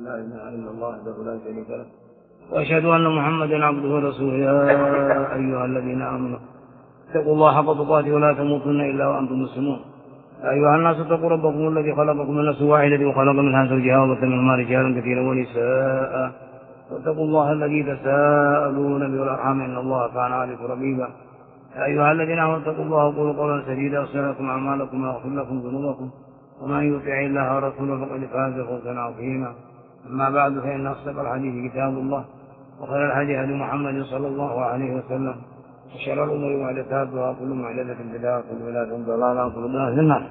لا إله إلا الله وحده لا شريك له وأشهد أن محمدا عبده ورسوله. يا أيها الذين آمنوا اتقوا الله حق تقاته ولا تموتن إلا وأنتم مسلمون. يا أيها الناس اتقوا ربكم الذي خلقكم من نفس واحدة وخلق منها زوجها وبث منهما رجالا كثيرا ونساء واتقوا الله الذي تساءلون به والأرحام إن الله كان عليكم رقيبا. يا أيها الذين آمنوا اتقوا الله وقولوا قولا سديدا يصلح لكم أعمالكم ويغفر لكم ذنوبكم ومن يطع الله ورسوله فقد فاز فوزا عظيما. أما بعد فإن أصدق الحديث كتاب الله وخير الهدي هدي محمد صلى الله عليه وسلم وشر الأمور محدثاتها وكل محدثة بدعة وكل بدعة ضلالة وكل ضلالة في النار.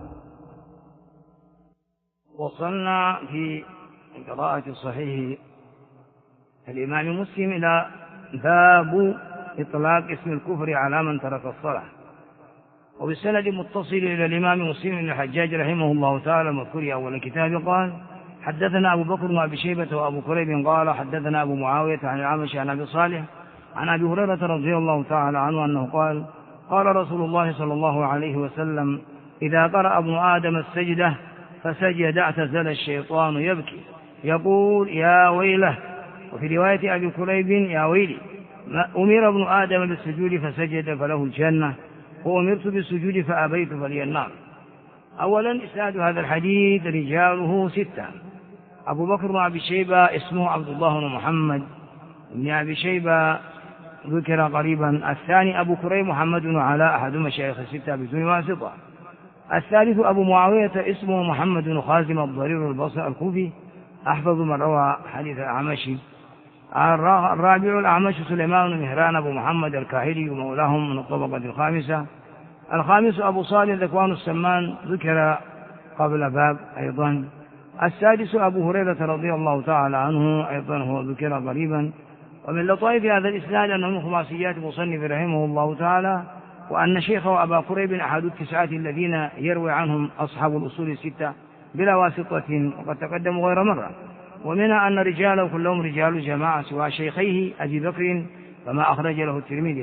وصلنا في قراءة صحيح الإمام مسلم إلى باب إطلاق اسم الكفر على من ترك الصلاة، وبالسند متصل إلى الإمام مسلم بن الحجاج رحمه الله تعالى مذكور أول الكتاب قال: حدثنا أبو بكر بن أبي شيبة وأبو كريب قال حدثنا أبو معاوية عن الأعمش عن أبي صالح عن أبي هريرة رضي الله تعالى عنه أنه قال: قال رسول الله صلى الله عليه وسلم: إذا قرأ ابن آدم السجدة فسجد اعتزل الشيطان يبكي يقول يا ويله. وفي رواية أبي كريب يا ويلي. أمر ابن آدم بالسجود فسجد فله الجنة وأمرت بالسجود فأبيت فلي النار. أولا إسناد هذا الحديث رجاله 6. أبو بكر بن أبي شيبة اسمه عبد الله بن محمد بن أبي شيبة ذكر قريبا. الثاني أبو كريب محمد بن علاء أحد مشايخ 6 بدون واسطة. الثالث أبو معاوية اسمه محمد بن خازم الضرير البصري الكوفي أحفظ من روى حديث الأعمشي. الرابع الأعمش سليمان بن مهران أبو محمد الكاهلي ومولاهم من الطبقة الخامسة. الخامس أبو صالح ذكوان السمان ذكر قبل باب أيضا. السادس أبو هريرة رضي الله تعالى عنه أيضا هو ذكر قريبا. ومن لطائف هذا الإسناد أنه من خماسيات مصنف رحمه الله تعالى، وأن شيخه أبا كريب أحد 9 الذين يروي عنهم أصحاب الأصول 6 بلا واسطة وقد تقدموا غير مرة. ومنها أن رجاله كلهم رجال جماعة سوى شيخيه أبي بكر فما أخرج له الترمذي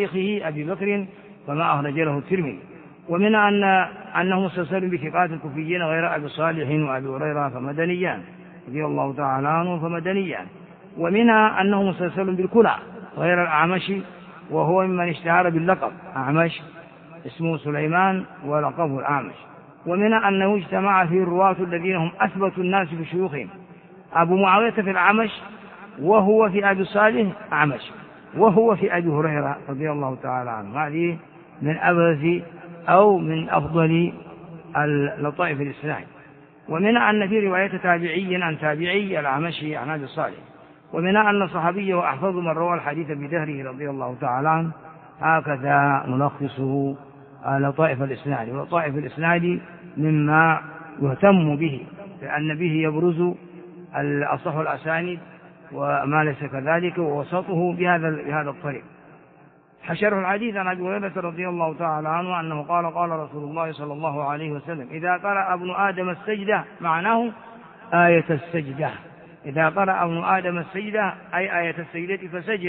ومنها أنه مستسل بثقات الكوفيين غير أبي صالح وأبي هريرة فمدنيان رضي الله تعالى عنه فمدنيان. ومنها أنه مستسل بالكنى غير الأعمش وهو ممن اشتهر باللقب أعمش اسمه سليمان ولقبه الأعمش. ومنها أنه اجتمع فيه الرواة الذين هم أثبت الناس بشيوخهم. أبو معاوية في الأعمش وهو في أبي صالح أعمش وهو في أبي هريرة رضي الله تعالى عنه. هذه من أبرز أو من أفضل اللطائف الإسلام. ومنها أن في رواية تابعي عن تابعي الأعمشي عن أبي صالح. ومنها أن صحابيه أحفظ من روى الحديث بدهره رضي الله تعالى عنه. هكذا نلخصه لطائف الإسناد. ولطائف الإسناد مما يهتم به لأن به يبرز الأصح الأسانيد وما ليس كذلك ووسطه بهذا الطريق. حشره الحديث عن أبي هريرة رضي الله تعالى عنه أنه قال: قال رسول الله صلى الله عليه وسلم: إذا قرأ ابن آدم السجدة معناه آية السجدة. إذا قرأ ابن آدم السجدة أي آية السجدة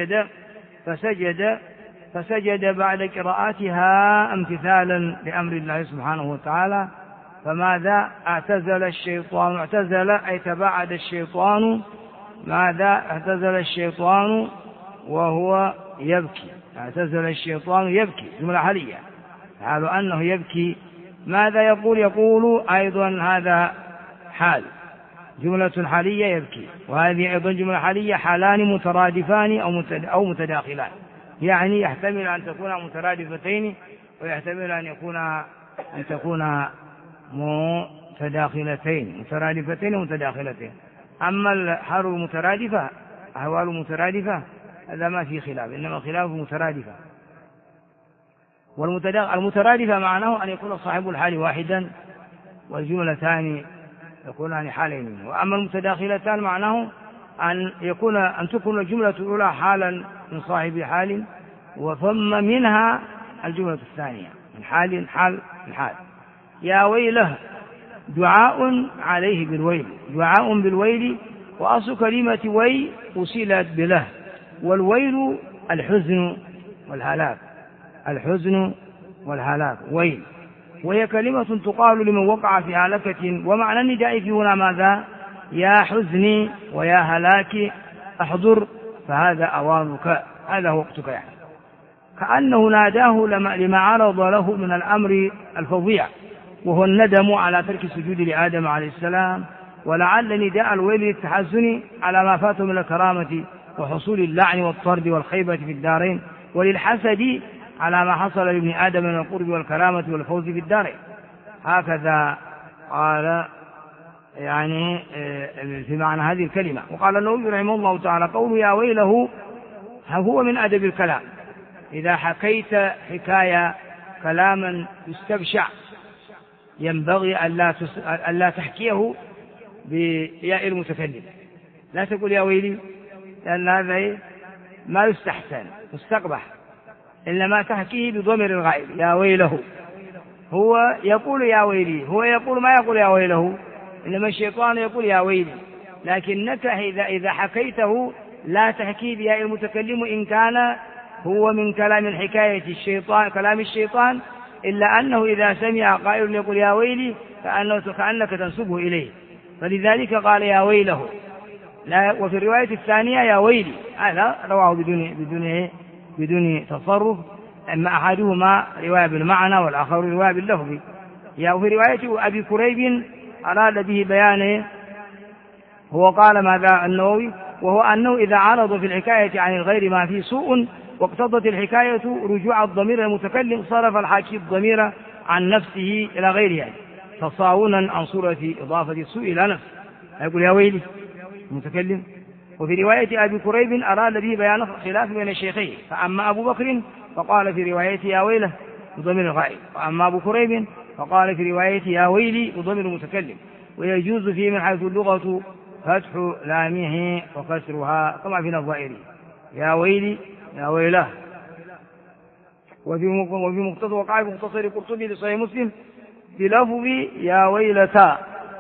فسجد بعد قراءتها امتثالا لأمر الله سبحانه وتعالى. فماذا اعتزل الشيطان؟ اعتزل أي تباعد الشيطان. ماذا اعتزل الشيطان وهو يبكي؟ اعتزل الشيطان يبكي جملة حالية، حال أنه يبكي. ماذا يقول أيضا هذا حال جملة حالية يبكي، وهذه أيضا جملة حالية حالان مترادفان أو متداخلان، يعني يحتمل أن تكون مترادفتين ويحتمل أن تكون مترادفتين ومتداخلتين. أما الحال المترادفة أحوال مترادفة هذا ما في خلاف، إنما خلاف مترادفة. والمترادفة معناه أن يكون صاحب الحال واحدا والجملتان يكونان حالين. وأما المتداخلتان معناه أن تكون الجملة الأولى حالا من صاحب حال وثم منها الجملة الثانية من حال يا ويله دعاء عليه بالويل، دعاء بالويل. وأصل كلمة وي أصيلت بله، والويل الحزن والهلاك ويل، وهي كلمة تقال لمن وقع في هلكة. ومعنى النداء في هنا ماذا؟ يا حزني ويا هلاكي احضر فهذا أوانك، هذا وقتك يعني. كأنه ناداه لما عرض له من الأمر الفظيع وهو الندم على ترك السجود لآدم عليه السلام، ولعل نداء الويل للتحزن على ما فاته من الكرامة وحصول اللعن والطرد والخيبة في الدارين، وللحسد على ما حصل لابن آدم من القرب والكرامة والفوز في الدارين. هكذا قال يعني في معنى هذه الكلمة. وقال النووي رحمه الله تعالى: قوله يا ويله هو من أدب الكلام، إذا حكيت حكاية كلاما يستبشع ينبغي ألا تحكيه بياء المتكلم، لا تقول يا ويلي، لأن هذا ما يستحسن مستقبح، إنما تحكيه بضمير الغائب يا ويله. هو يقول يا ويلي، هو يقول ما يقول يا ويله، إنما الشيطان يقول يا ويلي. لكنك إذا حكيته لا تحكي بياء المتكلم إن كان هو من كلام الحكاية الشيطان، كلام الشيطان، إلا أنه إذا سمع قائل يقول يا ويلي كأنك تنسبه إليه، فلذلك قال يا ويله. لا، وفي الرواية الثانية يا ويلي، هذا رواه بدون تصرف، أما أحدهما رواية بالمعنى والآخر رواية باللفظ. وفي رواية أبي كريب أراد به بيانه، هو قال ماذا النووي: وهو أنه إذا عرض في الحكاية عن الغير ما فيه سوء واقتضت الحكاية رجوع الضمير المتكلم، صرف الحاكي الضمير عن نفسه إلى غيره، تصاونا عن صورة إضافة السوء إلى نفسه، يقول يا ويلي المتكلم. وفي رواية أبي كريب أراد به بيان خلاف بين الشيخين، فأما أبو بكر فقال في روايته يا ويله بضمير الغائب، وأما أبو كريب فقال في روايته يا ويلي بضمير المتكلم. ويجوز فيه من حيث اللغة فتح لامه وكسرها كما في الظاهري يا ويلي يا ويله. وفي مقتضى وقع مختصر قرطبي لصحيح مسلم بلفظ يا ويلتا،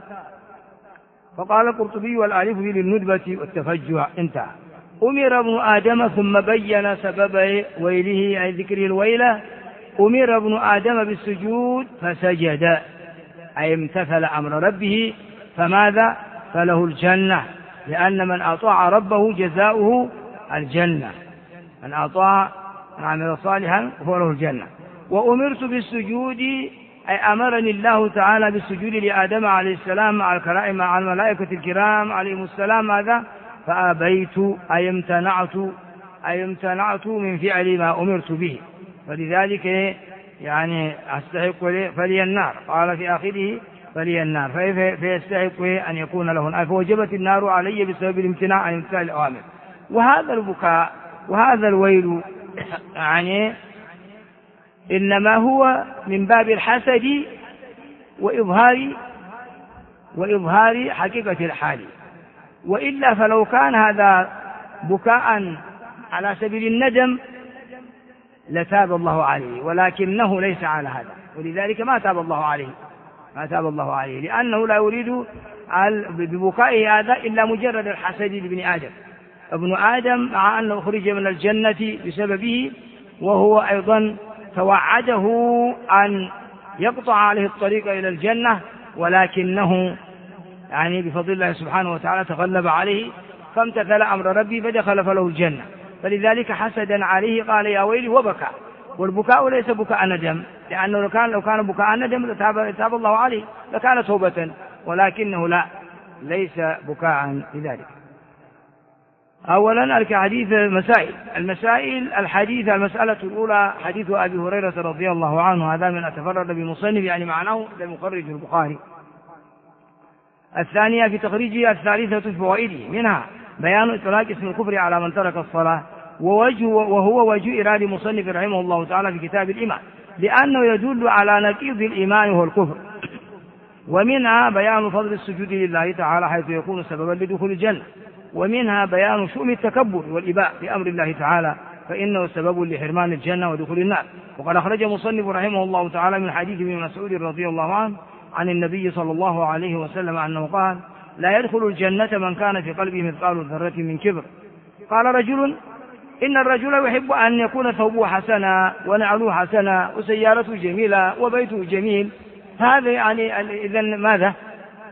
فقال القرطبي والالف للندبة والتفجع انتهى. أمر ابن آدم ثم بين سبب ويله أي ذكر الويلة. أمر ابن آدم بالسجود فسجد، أي امتثل أمر ربه، فماذا؟ فله الجنة، لأن من أطاع ربه جزاؤه الجنة، من أطاع عمل صالحا فهو له الجنة. وأمرت بالسجود أي أمرني الله تعالى بالسجود لآدم عليه السلام مع الملائكة الكرام عليهم السلام، ماذا؟ فأبيت أي امتنعت من فعل ما أمرت به، فلذلك يعني أستحق فلي النار، قال في آخره فلي النار، فيستحق أن يكون له النار، فوجبت النار علي بسبب الامتناع عن امتثال الأوامر. وهذا البكاء وهذا الويل يعني إنما هو من باب الحسد وإظهار حقيقة الحال، وإلا فلو كان هذا بكاء على سبيل الندم لتاب الله عليه، ولكنه ليس على هذا، ولذلك ما تاب الله عليه، لأنه لا يريد ببكائه هذا إلا مجرد الحسد لابن آدم. ابن آدم مع أنه خرج من الجنة بسببه، وهو أيضا توعده أن يقطع عليه الطريق إلى الجنة، ولكنه يعني بفضل الله سبحانه وتعالى تغلب عليه فامتثل أمر ربي فدخل فله الجنة، فلذلك حسدا عليه قال يا ويلي وبكى. والبكاء ليس بكاء ندم، لأنه لو كان بكاء ندم لتاب الله عليه لكان توبة، ولكنه لا، ليس بكاء لذلك. أولا الحديث المسائل الحديث المسألة الأولى حديث أبي هريرة رضي الله عنه، هذا من أتفرد بمصنف يعني معناه لمخرج البخاري. الثانية في تخريجه. الثالثة في فوائده، منها بيان إطلاق اسم الكفر على من ترك الصلاة، وهو وجه إرادة مصنف رحمه الله تعالى في كتاب الإيمان، لأنه يدل على نقيض الإيمان وهو الكفر. ومنها بيان فضل السجود لله تعالى حيث يكون سببا لدخول الجنة. ومنها بيان شؤم التكبر والإباء بأمر الله تعالى، فإنه سبب لحرمان الجنة ودخول النار. وقد أخرج مصنف رحمه الله تعالى من حديث ابن مسعود رضي الله عنه عن النبي صلى الله عليه وسلم أنه قال لا يدخل الجنة من كان في قلبه مثقال ذرة من كبر. قال رجل إن الرجل يحب أن يكون ثوبه حسنا ونعله حسنا وسيارته جميلة وبيته جميل، هذا يعني إذن ماذا؟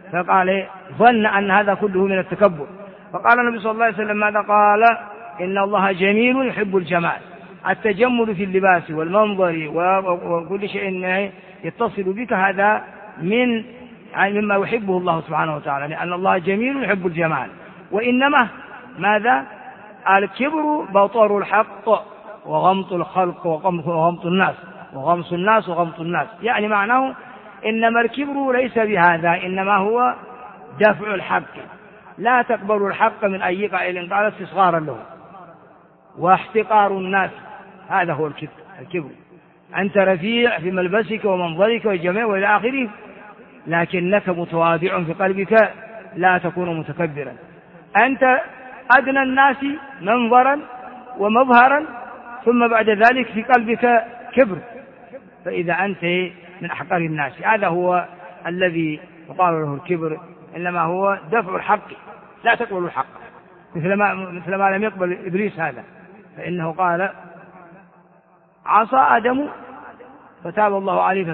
فقال ظن أن هذا كله من التكبر. فقال النبي صلى الله عليه وسلم ماذا قال؟ إن الله جميل يحب الجمال. التجمل في اللباس والمنظر وكل شيء يتصل بك هذا مما يحبه الله سبحانه وتعالى، لأن الله جميل يحب الجمال. وإنما ماذا؟ الكبر بطر الحق وغمط الخلق وغمط الناس وغمط الناس، يعني معناه إنما الكبر ليس بهذا، إنما هو دفع الحق. لا تقبل الحق من أي قائل قال استصغارا له واحتقار الناس، هذا هو الكبر. أنت رفيع في ملبسك ومنظرك والجمال وإلى آخره، لكنك متواضع في قلبك، لا تكون متكبرا. أنت أدنى الناس منظرا ومظهرا، ثم بعد ذلك في قلبك كبر، فإذا أنت من أحقر الناس. هذا هو الذي يقال له الكبر، إنما هو دفع الحق، لا تقبل الحق، مثل ما لم يقبل إبليس هذا، فإنه قال عصى آدم فتاب الله عليه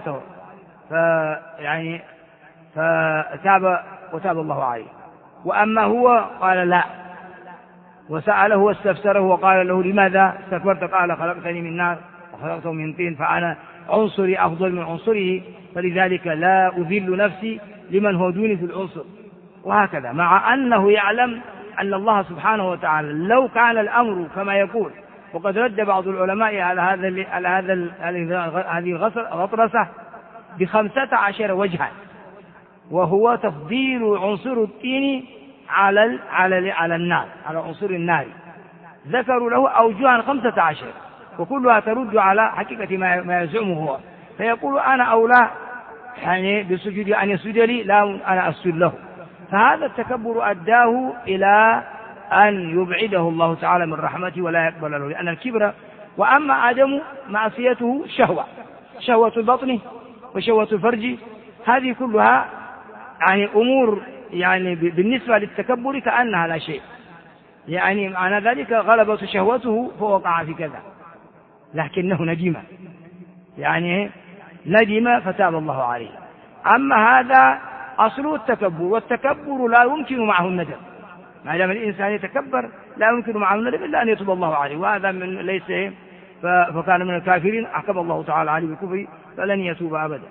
فتاب وتاب الله عليه. وأما هو قال لا، وسأله واستفسره وقال له لماذا استكبرت؟ قال خلقتني من نار وخلقته من طين، فأنا عنصري أفضل من عنصره، فلذلك لا أذل نفسي لمن هو دوني في العنصر. وهكذا، مع أنه يعلم أن الله سبحانه وتعالى لو كان الأمر كما يقول، وقد رد بعض العلماء على هذه الغطرسة ب15 وجها، وهو تفضيل عنصر الطين على النار، على عنصر النار. ذكروا له أوجها 15، وكلها ترد على حقيقة ما يزعمه هو، فيقول أنا أولى يعني بسجود أن يسجد لي، لا أنا أسجد له. فهذا التكبر أداه إلى أن يبعده الله تعالى من رحمته ولا يقبل له، لأن الكبر. وأما آدم معصيته شهوة البطن وشهوة الفرج، هذه كلها يعني أمور يعني بالنسبة للتكبر كأنها لا شيء، يعني معنى ذلك غلبت شهوته فوقع في كذا، لكنه ندم، يعني ندم فتاب الله عليه. أما هذا أصل التكبر، والتكبر لا يمكن معه الندم، ما دام الإنسان يتكبر لا يمكن معه الندم إلا أن يتوب الله عليه، وهذا من ليس فكان من الكافرين أحكم الله تعالى عليه بالكفر فلن يتوب أبدا.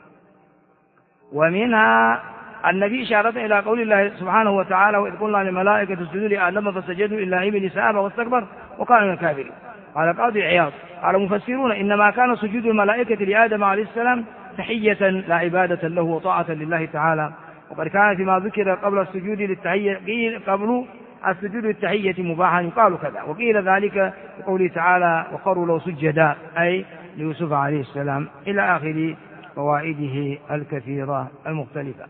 ومنها النبي إشارة إلى قول الله سبحانه وتعالى وإذ قلنا للملائكة اسجدوا لآدم فسجدوا إلا إبليس أبى واستكبر وكان من الكافرين. قال قاضي عياض قال مفسرون إنما كان سجود الملائكة لآدم عليه السلام تحية لا عبادة له وطاعة لله تعالى، وقد كان فيما ذكر قبل السجود للتحية قبل السجود للتحية مباحا يقال كذا، وقيل ذلك بقوله تعالى وخروا له سجدا أي ليوسف عليه السلام إلى آخر فوائده الكثيرة المختلفة.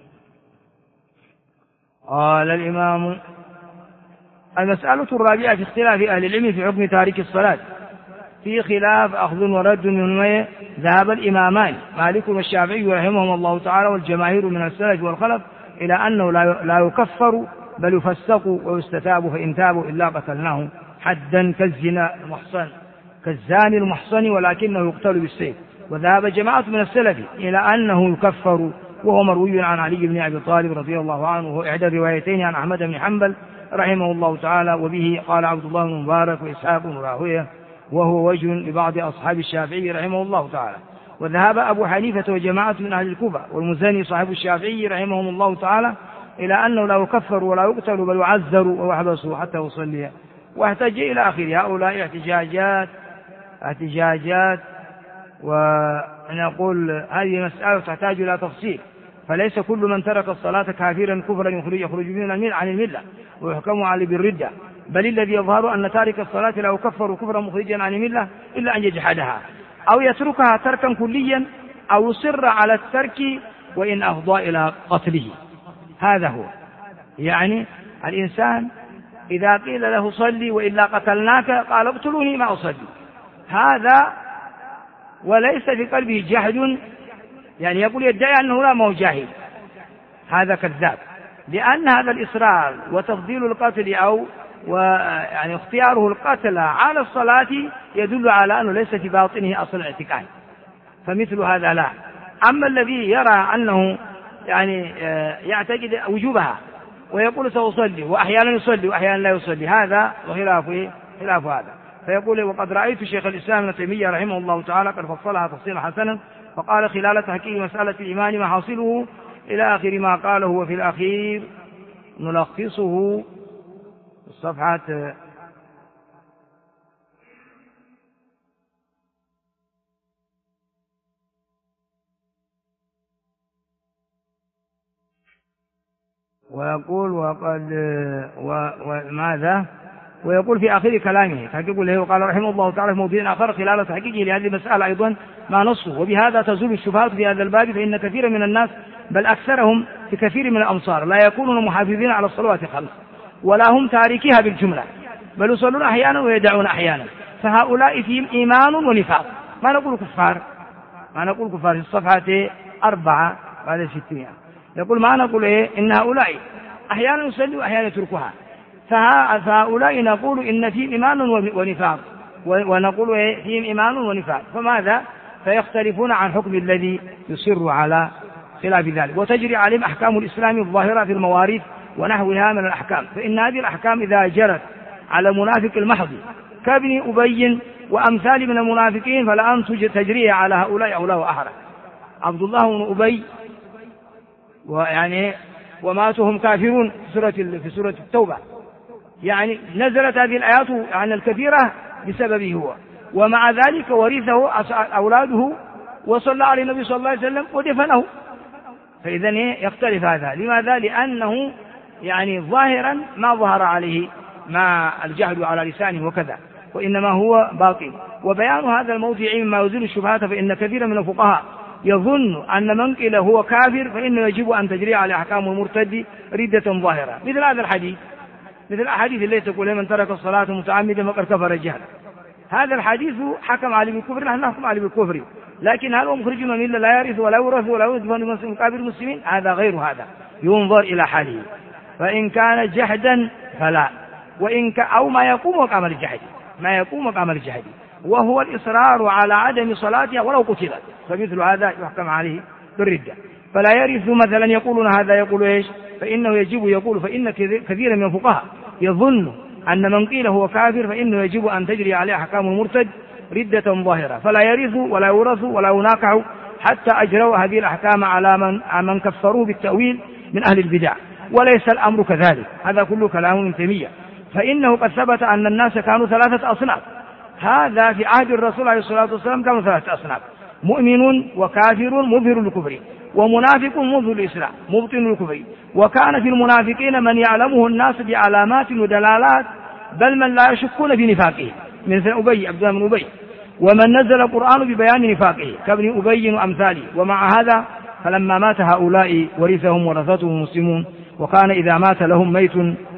قال الإمام المسألة الرابعة في اختلاف أهل العلم في حكم تارك الصلاة، في خلاف أخذ ورد من ذهب الإمامان مالك والشافعي رحمهم الله تعالى والجماهير من السلف والخلف إلى أنه لا يكفر بل يفسق ويستتاب، فإن تابوا إلا قتلناه حدا كالزاني المحصن ولكنه يقتل بالسيف. وذهب جماعة من السلف إلى أنه يكفر، وهو مروي عن علي بن أبي طالب رضي الله عنه، وهو إحدى الروايتين عن أحمد بن حنبل رحمه الله تعالى، وبه قال عبد الله بن مبارك وإسحاق بن راهويه، وهو وجه لبعض أصحاب الشافعي رحمه الله تعالى. وذهب أبو حنيفة وجماعة من أهل الكوفة والمزني صاحب الشافعي رحمهم الله تعالى إلى أنه لا يكفر ولا يقتل بل يعذر ويحبس حتى يصلي، واحتج إلى آخر هؤلاء احتجاجات. ونقول هذه مسألة تحتاج إلى تفصيل، فليس كل من ترك الصلاة كافرا كفرا يخرج من عن الملة ويحكم عليه بالردة، بل الذي يظهر أن تارك الصلاة لا يكفر كفرا مخرجا عن الملة إلا أن يجحدها أو يتركها تركا كليا أو يصر على الترك وإن أفضى إلى قتله. هذا هو يعني الإنسان إذا قيل له صلي وإلا قتلناك قال اقتلوني ما أصلي، هذا وليس في قلبه جهد، يعني يقول يدعي أنه لا هو جاهل، هذا كذاب، لأن هذا الإصرار وتفضيل القتل أو يعني اختياره القتل على الصلاة يدل على أنه ليس في باطنه أصل الاعتقاد، فمثل هذا لا. أما الذي يرى أنه يعني يعتقد وجوبها ويقول سأصلي، وأحيانا يصلي وأحيانا لا يصلي، هذا وخلاف هذا. فيقول وقد رأيت شيخ الإسلام ابن تيمية رحمه الله تعالى قد فصلها تفصيلا حسنا، فقال خلال تحقيق مسألة الإيمان ما حاصله إلى آخر ما قاله، وفي الأخير نلخصه الصفحة ويقول وماذا ويقول في آخر كلامه تحقيق له، وقال رحمه الله تعالى في موضوع آخر خلال تحقيقه لهذه المسألة أيضا ما نصه، وبهذا تزول الشبهات في هذا الباب، فإن كثيرا من الناس بل أكثرهم في كثير من الأمصار لا يكونون محافظين على الصلوات الخمس ولا هم تاركيها بالجملة، بل يصلون أحيانا ويدعون أحيانا، فهؤلاء فيهم إيمان ونفاق. ما نقول كفار في الصفحة 4 بعد 600 يقول ما نقول إن هؤلاء أحيانا يصلوا وأحيانا يتركها، فهؤلاء نقول إن فيهم إيمان ونفاق، ونقول فيهم إيمان ونفاق، فماذا؟ فيختلفون عن حكم الذي يصر على خلاف ذلك، وتجري عليهم أحكام الإسلام الظاهرة في المواريث ونحوها من الأحكام، فإن هذه الأحكام إذا جرت على منافق المحض كابن أبي وأمثال من المنافقين فلأن تجري على هؤلاء أولى وأحرى. عبد الله بن أبي وماتهم كافرون في سورة التوبة، يعني نزلت هذه الآيات عن الكثيرة بسببه هو، ومع ذلك ورثه أولاده وصلى عليه النبي صلى الله عليه وسلم ودفنه. فإذا يختلف هذا، لماذا؟ لأنه ظاهرا ما ظهر عليه ما الجهل على لسانه وكذا، وإنما هو باطل. وبيان هذا الموضع مما يزيل الشبهات، فإن كثيرا من الفقهاء يظن أن من قيل هو كافر فإنه يجب أن تجري على أحكام المرتد ردة ظاهرة، مثل هذا الحديث، مثل الأحاديث التي تقول من ترك الصلاة متعمدا فقد كفر الجهل. هذا الحديث حكم عليه بالكفر، نحن نحكم عليه بالكفر، لكن هل هو مخرج من الملة لا يرث ولا يورث ولا يوث من مقابل المسلمين؟ هذا غير هذا، ينظر إلى حاله، فإن كان جحدا فلا، أو ما يقوم مقام الجحد وهو الإصرار على عدم صلاتها ولو قتلت، فمثل هذا يحكم عليه بالردة. فلا يرث مثلا يقولون هذا يقول إيش؟ فإنه يجب يقول، فإن كثيرا من الفقهاء يظن أن من قيل هو كافر فإنه يجب أن تجري عليه أحكام المرتد ردة ظاهرة، فلا يرث ولا يورث ولا يناكح حتى أجروا هذه الأحكام على من كفروه بالتأويل من أهل البدع، وليس الأمر كذلك. هذا كله كلام ابن تيمية، فإنه قد ثبت أن الناس كانوا 3 أصناف، هذا في عهد الرسول عليه الصلاة والسلام كانوا 3 أصناف: مؤمن وكافر مظهر الكفر، ومنافق مظهر الإسلام مبطن الكفر. وكان في المنافقين من يعلمه الناس بعلامات ودلالات، بل من لا يشكون بنفاقه مثل عبد الله بن أبي، ومن نزل القرآن ببيان نفاقه كابن أبي وأمثاله. ومع هذا فلما مات هؤلاء ورثهم ورثتهم المسلمون، وكان إذا مات لهم ميت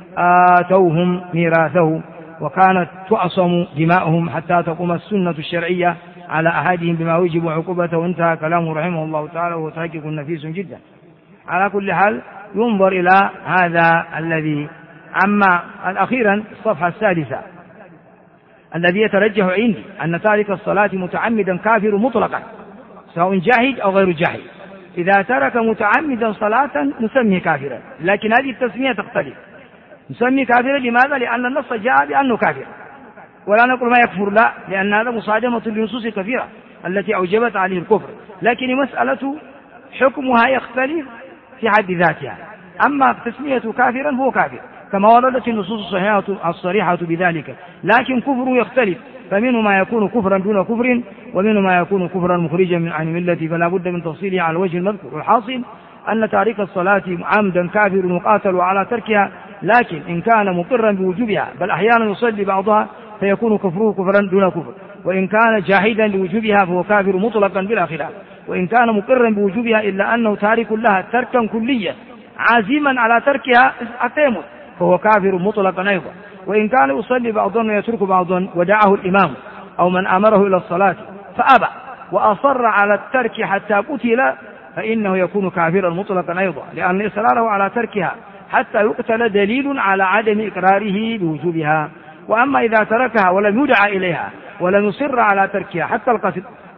آتوهم ميراثه، وكانت تعصم دماؤهم حتى تقوم السنة الشرعية على أحدهم بما يوجب عقوبته. وانتهى كلامه رحمه الله تعالى، وهو تحقيق نفيس جدا. على كل حال ينظر إلى هذا الذي. أما الأخيرا الصفحة 6 الذي يترجح عندي أن تارك الصلاة متعمدا كافر مطلقا سواء جاهد أو غير جاهد. إذا ترك متعمدا صلاة نسميه كافرا، لكن هذه التسمية تختلف. نسميه كافرا لماذا؟ لأن النص جاء بأنه كافر، ولا نقول ما يكفر، لا، لأن هذا مصادمة لنصوص كثيرة التي أوجبت عليه الكفر، لكن مسألة حكمها يختلف في حد ذاتها. أما تسمية كافرا هو كافر كما وردت النصوص الصريحة بذلك، لكن كفره يختلف، فمنه ما يكون كفرا دون كفر، ومنه ما يكون كفرا مخرجا عن الملة، فلا بد من تفصيله على الوجه المذكور. والحاصل أن تارك الصلاة عمدا كافر مقاتل على تركها، لكن إن كان مقرا بوجوبها بل أحيانا يصلي بعضها فيكون كفره كفرا دون كفر، وإن كان جاحدا لوجوبها فهو كافر مطلقا بلا خلاف، وإن كان مقرا بوجوبها إلا أنه تارك لها تركا كليا عازما على تركها حتى يموت فهو كافر مطلقا أيضا. وإن كان يصلي بعضا ويترك بعضا ودعاه الإمام أو من أمره إلى الصلاة فأبى وأصر على الترك حتى قتل فإنه يكون كافرا مطلقا أيضا، لأن إصراره على تركها حتى يقتل دليل على عدم إقراره بوجوبها. وأما إذا تركها ولم يدعى إليها ولم يصر على تركها حتى القتل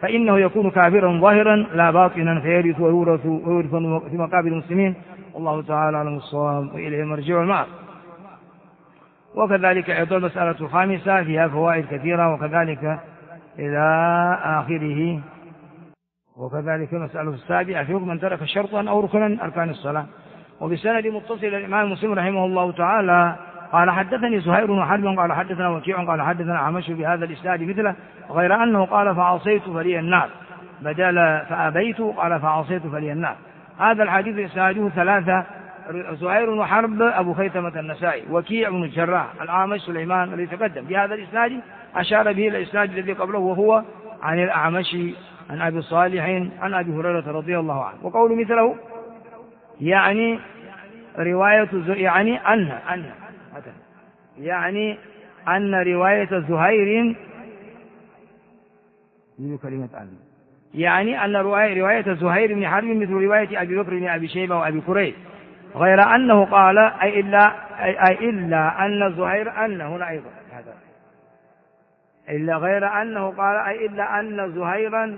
فإنه يكون كافرا ظاهرا لا باطنا فيرث ويورث في مقابل المسلمين. والله تعالى أعلم الصواب وإليه مرجع المآب. وكذلك أيضا المسألة الخامسة فيها فوائد كثيرة، وكذلك إلى آخره. وكذلك المسألة السابعة في من ترك شرطا أو ركنا أركان الصلاة. وبسند متصل الإمام مسلم رحمه الله تعالى قال حدثني زهير بن حرب قال حدثنا وكيع قال حدثنا أعمش بهذا الإسناد مثله، غير أنه قال فعصيت فلي النار بدل فأبيت قال فعصيت فلي النار. هذا الحديث إسناده ثلاثة: زهير بن حرب أبو خيثمة النسائي، وكيع بن الجراح، الأعمش سليمان الذي تقدم. بهذا الإسناد أشار به الإسناد الذي قبله وهو عن الأعمش عن أبي صالح عن أبي هريرة رضي الله عنه. وقول مثله يعني رواية أن رواية زهير يعني أن رواية زهير بن حرب مثل رواية أبي بكر بن أبي شيبة وأبي كريب، غير أنه قال أي إلا أن زهير أنه أيضا هذا إلا غير أنه قال أي إلا أن زهيرا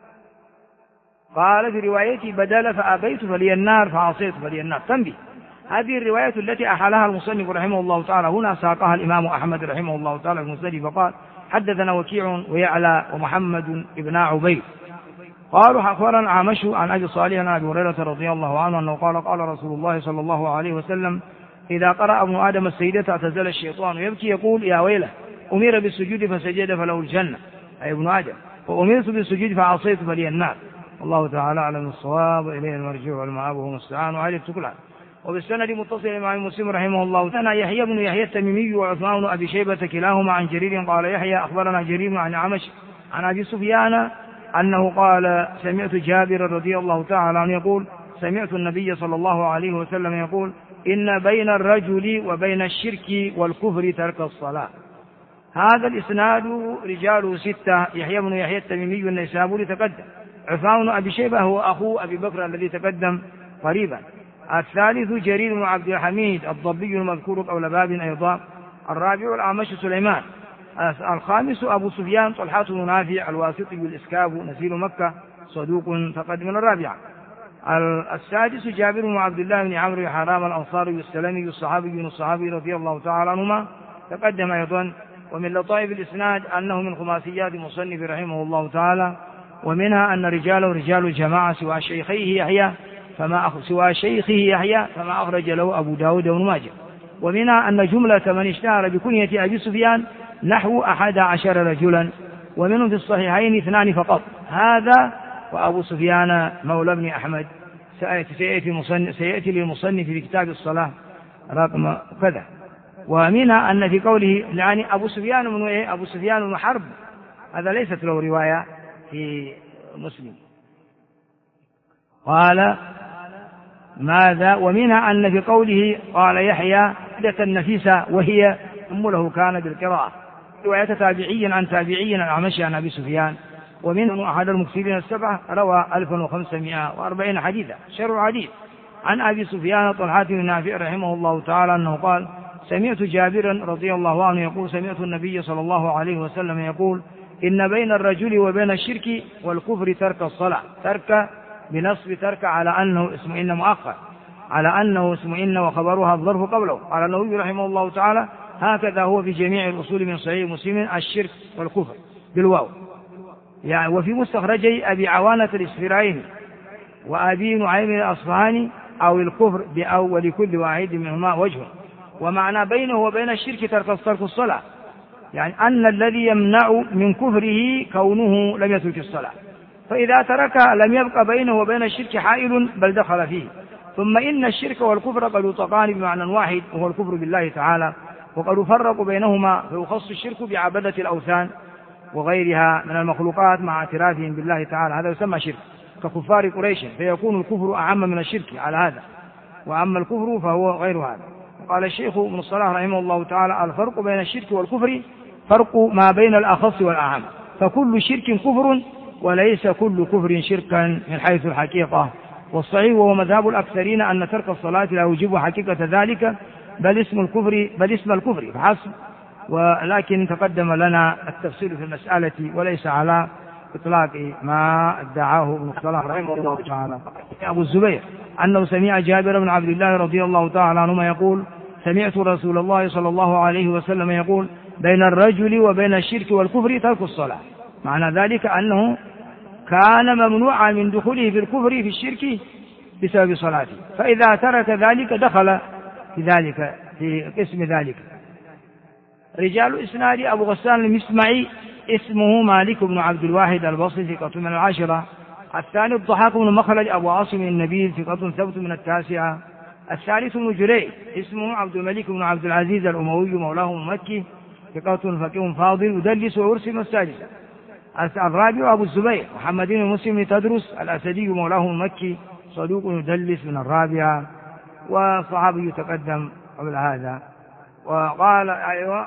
قال في روايتي بدل فأبيت فلي النار فعصيت فلي النار. تنبيه: هذه الرواية التي أحالها المصنف رحمه الله تعالى هنا ساقها الإمام أحمد رحمه الله تعالى في مسنده فقال حدثنا وكيع ويعلى ومحمد ابن عبيد قالوا أخبرنا أعمش عن أبي صالح عن أبي هريرة رضي الله عنه أنه قال قال رسول الله صلى الله عليه وسلم: إذا قرأ ابن آدم السجدة اعتزل الشيطان يبكي يقول يا ويله أمير بالسجود فسجد فله الجنة، أي ابن آدم، وأمرت بالسجود فعصيت فلي النار. الله تعالى أعلم الصواب وإليه المرجع والمآب وهو المستعان وعليه التكلان. وبالسند متصل الإمام مسلم رحمه الله تعالى يحيى بن يحيى التميمي وعثمان بن أبي شيبة كلاهما عن جرير قال يحيى أخبرنا جرير عن عمش عن أبي سفيان أنه قال سمعت جابر رضي الله تعالى عنه يقول سمعت النبي صلى الله عليه وسلم يقول إن بين الرجل وبين الشرك والكفر ترك الصلاة. هذا الإسناد رجاله 6: يحيى بن يحيى التميمي النيسابوري تقدم، عثمان بن أبي شيبة هو أخو أبي بكر الذي تقدم قريبا، الثالث جرير بن عبد الحميد الضبي المذكور قبل باب أيضا، الرابع الأعمش سليمان، الخامس أبو سفيان طلحة بن نافع الواسطي الإسكاب نزيل مكة صدوق تقدم الرابعة، السادس جابر بن عبد الله بن عمرو بن حرام الأنصاري السلمي الصحابي رضي الله تعالى عنهما تقدم أيضا. ومن لطائف الإسناد أنه من خماسيات المصنف رحمه الله تعالى، ومنها أن رجاله رجال الجماعة سوى شيخه يحيى فما أخرج له أبو داود بن ماجه. ومنها أن جملة من اشتهر بكنية أبي سفيان نحو 11 رجلا، ومنهم في الصحيحين 2 فقط، هذا وأبو سفيان مولى بن أحمد. سيأتي للمصنف في كتاب الصلاة رقم كذا. ومنها أن في قوله يعني أبو سفيان بن حرب هذا ليست له رواية في مسلم. قال ماذا؟ ومنها أن في قوله قال يحيى حدة النفيسة وهي أم له كان بالقراءة، رواية تابعي عن الأعمش عن أبي سفيان. ومنهم أحد المكثرين 7 روى 1540 حديثا شر حديث عن أبي سفيان طلحة بن نافع رحمه الله تعالى أنه قال سمعت جابرا رضي الله عنه يقول سمعت النبي صلى الله عليه وسلم يقول إن بين الرجل وبين الشرك والكفر ترك الصلاة. ترك بنصب ترك على أنه اسم إن مؤخر، على أنه اسم إن وخبرها الظرف قبله. قال النووي رحمه الله تعالى هكذا هو في جميع الأصول من صحيح مسلم الشرك والكفر بالواو. يعني وفي مستخرجي أبي عوانة الإسفرايني وأبي نعيم الأصفهاني أو الكفر بأول كل واحد منهما وجه، ومعنى بينه وبين الشرك ترك الصلاة، يعني أن الذي يمنع من كفره كونه لم يترك الصلاة، فإذا تركها لم يبق بينه وبين الشرك حائل بل دخل فيه. ثم إن الشرك والكفر قد يطلقان بمعنى واحد وهو الكفر بالله تعالى، وقد يفرق بينهما فيخص الشرك بعبادة الأوثان وغيرها من المخلوقات مع اعترافهم بالله تعالى، هذا يسمى شرك ككفار قريش، فيكون الكفر أعم من الشرك على هذا، وأما الكفر فهو غير هذا. قال الشيخ ابن الصلاح رحمه الله تعالى الفرق بين الشرك والكفر فرق ما بين الأخص والأعم، فكل شرك كفر وليس كل كفر شركا من حيث الحقيقة. والصحيح وهو مذهب الأكثرين أن ترك الصلاة لا يوجب حقيقة ذلك بل اسم الكفر فحسب، ولكن تقدم لنا التفصيل في المسألة وليس على إطلاق ما ادعاه ابن الصلاح رحمه الله تعالى. أبو الزبير أنه سمع جابر بن عبد الله رضي الله تعالى عنهما يقول سمعت رسول الله صلى الله عليه وسلم يقول بين الرجل وبين الشرك والكفر ترك الصلاة. معنى ذلك أنه كان ممنوعا من دخوله في الكفر في الشرك بسبب صلاته، فإذا ترك ذلك دخل في ذلك في قسم ذلك. رجال إسناد أبو غسان المسمعي اسمه مالك بن عبد الواحد البصري ثقة من العاشرة. الثاني الضحاك بن مخلد أبو عاصم النبيل ثقة ثبت من التاسعة. الثالث ابن جريج اسمه عبد الملك بن عبد العزيز الأموي مولاه المكي ثقة فقيه فاضل يدلس ويرسم السادسة. الرابع أبو الزبير محمد بن مسلم بن تدرس الأسدي مولاه المكي صدوق يدلس من الرابعة، وصحابي يتقدم قبل هذا. وقال أيوة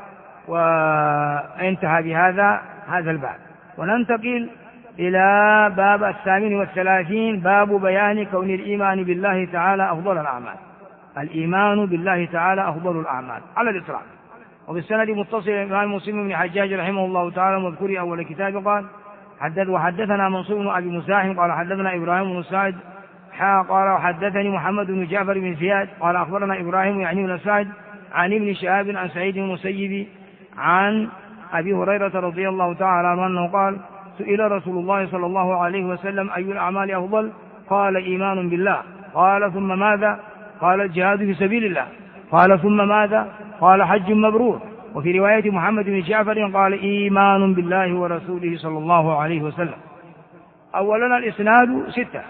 وانتهى بهذا الباب. وننتقل إلى باب 38 باب بيان كون الإيمان بالله تعالى أفضل الأعمال. الإيمان بالله تعالى أفضل الأعمال على الإطلاق. وبالسند متصل الإمام مسلم بن حجاج رحمه الله تعالى مذكور أول كتاب قال وحدثنا منصور بن أبي مساحم قال حدثنا إبراهيم بن سعد قال وحدثني محمد بن جعفر بن زياد قال أخبرنا إبراهيم يعني بن سعد عن ابن شهاب عن سعيد بن المسيب عن أبي هريرة رضي الله تعالى عنه أنه قال سئل رسول الله صلى الله عليه وسلم أي الأعمال أفضل؟ قال إيمان بالله. قال ثم ماذا؟ قال الجهاد في سبيل الله. قال ثم ماذا؟ قال حج مبرور. وفي رواية محمد بن جعفر قال إيمان بالله ورسوله صلى الله عليه وسلم. أولا الإسناد 6.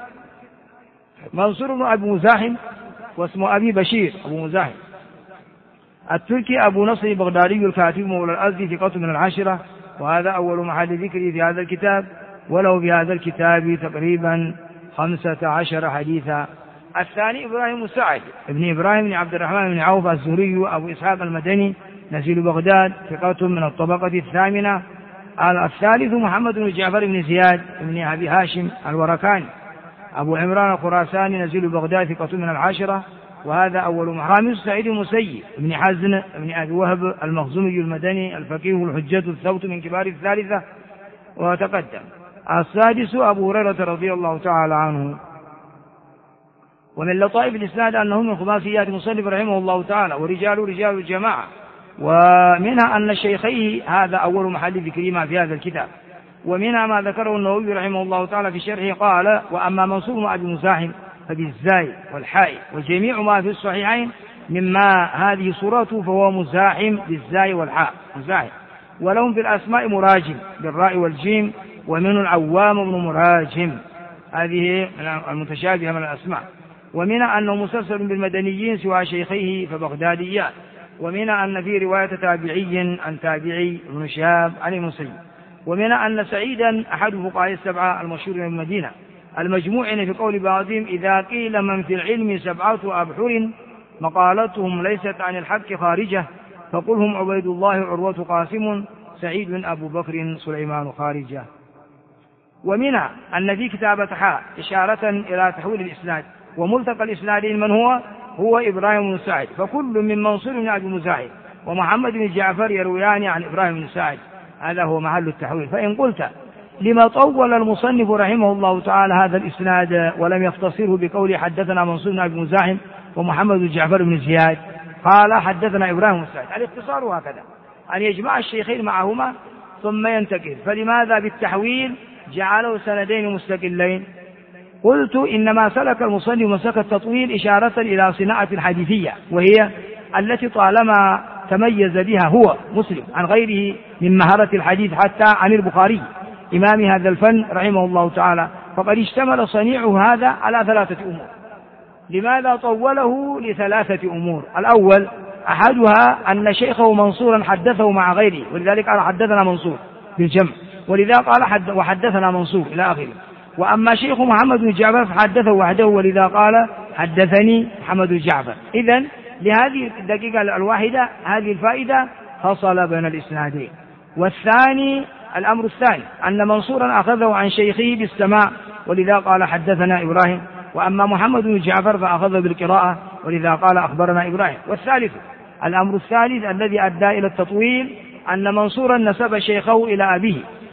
منصور بن أبي مزاحم واسم أبي بشير أبو مزاحم التركي أبو نصر البغدادي الكاتب مولى الأزدي ثقة من العاشرة، وهذا أول محل ذكره في هذا الكتاب، وله في هذا الكتاب تقريبا 15 حديثا. الثاني إبراهيم السعد ابن إبراهيم بن عبد الرحمن بن عوف الزهري أبو إسحاق المدني نزيل بغداد ثقة من الطبقة الثامنة. الثالث محمد بن جعفر بن زياد بن أبي هاشم الوركاني أبو عمران الخراساني نزيل بغداد ثقة من العاشرة، وهذا أول محرم. سعيد المسيب بن حزن بن أبي وهب المخزومي المدني الفقيه الحجة الثبت من كبار الثالثة وتقدم. السادس أبو هريرة رضي الله تعالى عنه. ومن لطائف الإسناد أنه من خماسيات مصنف رحمه الله تعالى رجال الجماعة، ومنها أن شيخيه هذا أول محل ذكرهما في هذا الكتاب. ومنها ما ذكره النووي رحمه الله تعالى في شرحه قال وأما منصور بن أبي مزاحم فبالزاي والحاء وجميع ما في الصحيحين مما هذه صورته فهو مزاحم بالزاي والحاء مزاحم. ولهم في الأسماء مراجم بالراء والجيم، ومن العوام بن مراجم، هذه المتشابهة من الأسماء. ومنها أنه مسلسل بالمدنيين سوى شيخيه فبغداديان. ومنها أن في رواية تابعي عن تابعي ابن شهاب عن المسيب. ومنها أن سعيدا أحد فقهاء السبعة المشهور من المدينة المجموعين في قول بعضهم إذا قيل من في العلم 7 أبحر مقالتهم ليست عن الحق خارجة فقل هم عبيد الله عروة قاسم سعيد أبو بكر سليمان خارجة. ومنها أن في كتابة حاء إشارة إلى تحويل الإسناد، وملتقى الإسنادين من هو إبراهيم بن سعد، فكل من منصور بن أبي مزاحم ومحمد بن جعفر يرويان عن إبراهيم بن سعد، هذا هو محل التحويل. فإن قلت لما طول المصنف رحمه الله تعالى هذا الإسناد ولم يختصره بقول حدثنا منصور بن أبي مزاحم ومحمد بن جعفر بن زياد قال حدثنا إبراهيم بن سعد، الاختصار هكذا أن يجمع الشيخين معهما ثم ينتقل. فلماذا بالتحويل جعله سندين مستقلين؟ قلت إنما سلك المصنف مسلك التطويل إشارة إلى صناعة الحديثية، وهي التي طالما تميز بها هو مسلم عن غيره من مهارة الحديث حتى عن البخاري إمام هذا الفن رحمه الله تعالى، فقد اشتمل صنيعه هذا على 3 أمور. لماذا طوله؟ ل3 أمور. الأول أحدها أن شيخه منصورا حدثه مع غيره، ولذلك قال حدثنا منصور بالجمع، ولذا قال وحدثنا منصور إلى آخره. وأما شيخ محمد بن جعفر فحدثه وحده، ولذا قال حدثني محمد بن جعفر. إذن لهذه الدقيقة الواحدة هذه الفائدة فصل بين الإسنادين. والثاني الأمر الثاني أن منصورا أخذه عن شيخه بالسماع، ولذا قال حدثنا إبراهيم، وأما محمد بن جعفر فأخذه بالقراءة، ولذا قال أخبرنا إبراهيم. والثالث الأمر الثالث الذي أدى إلى التطويل أن منصورا نسب شيخه إلى أبيه،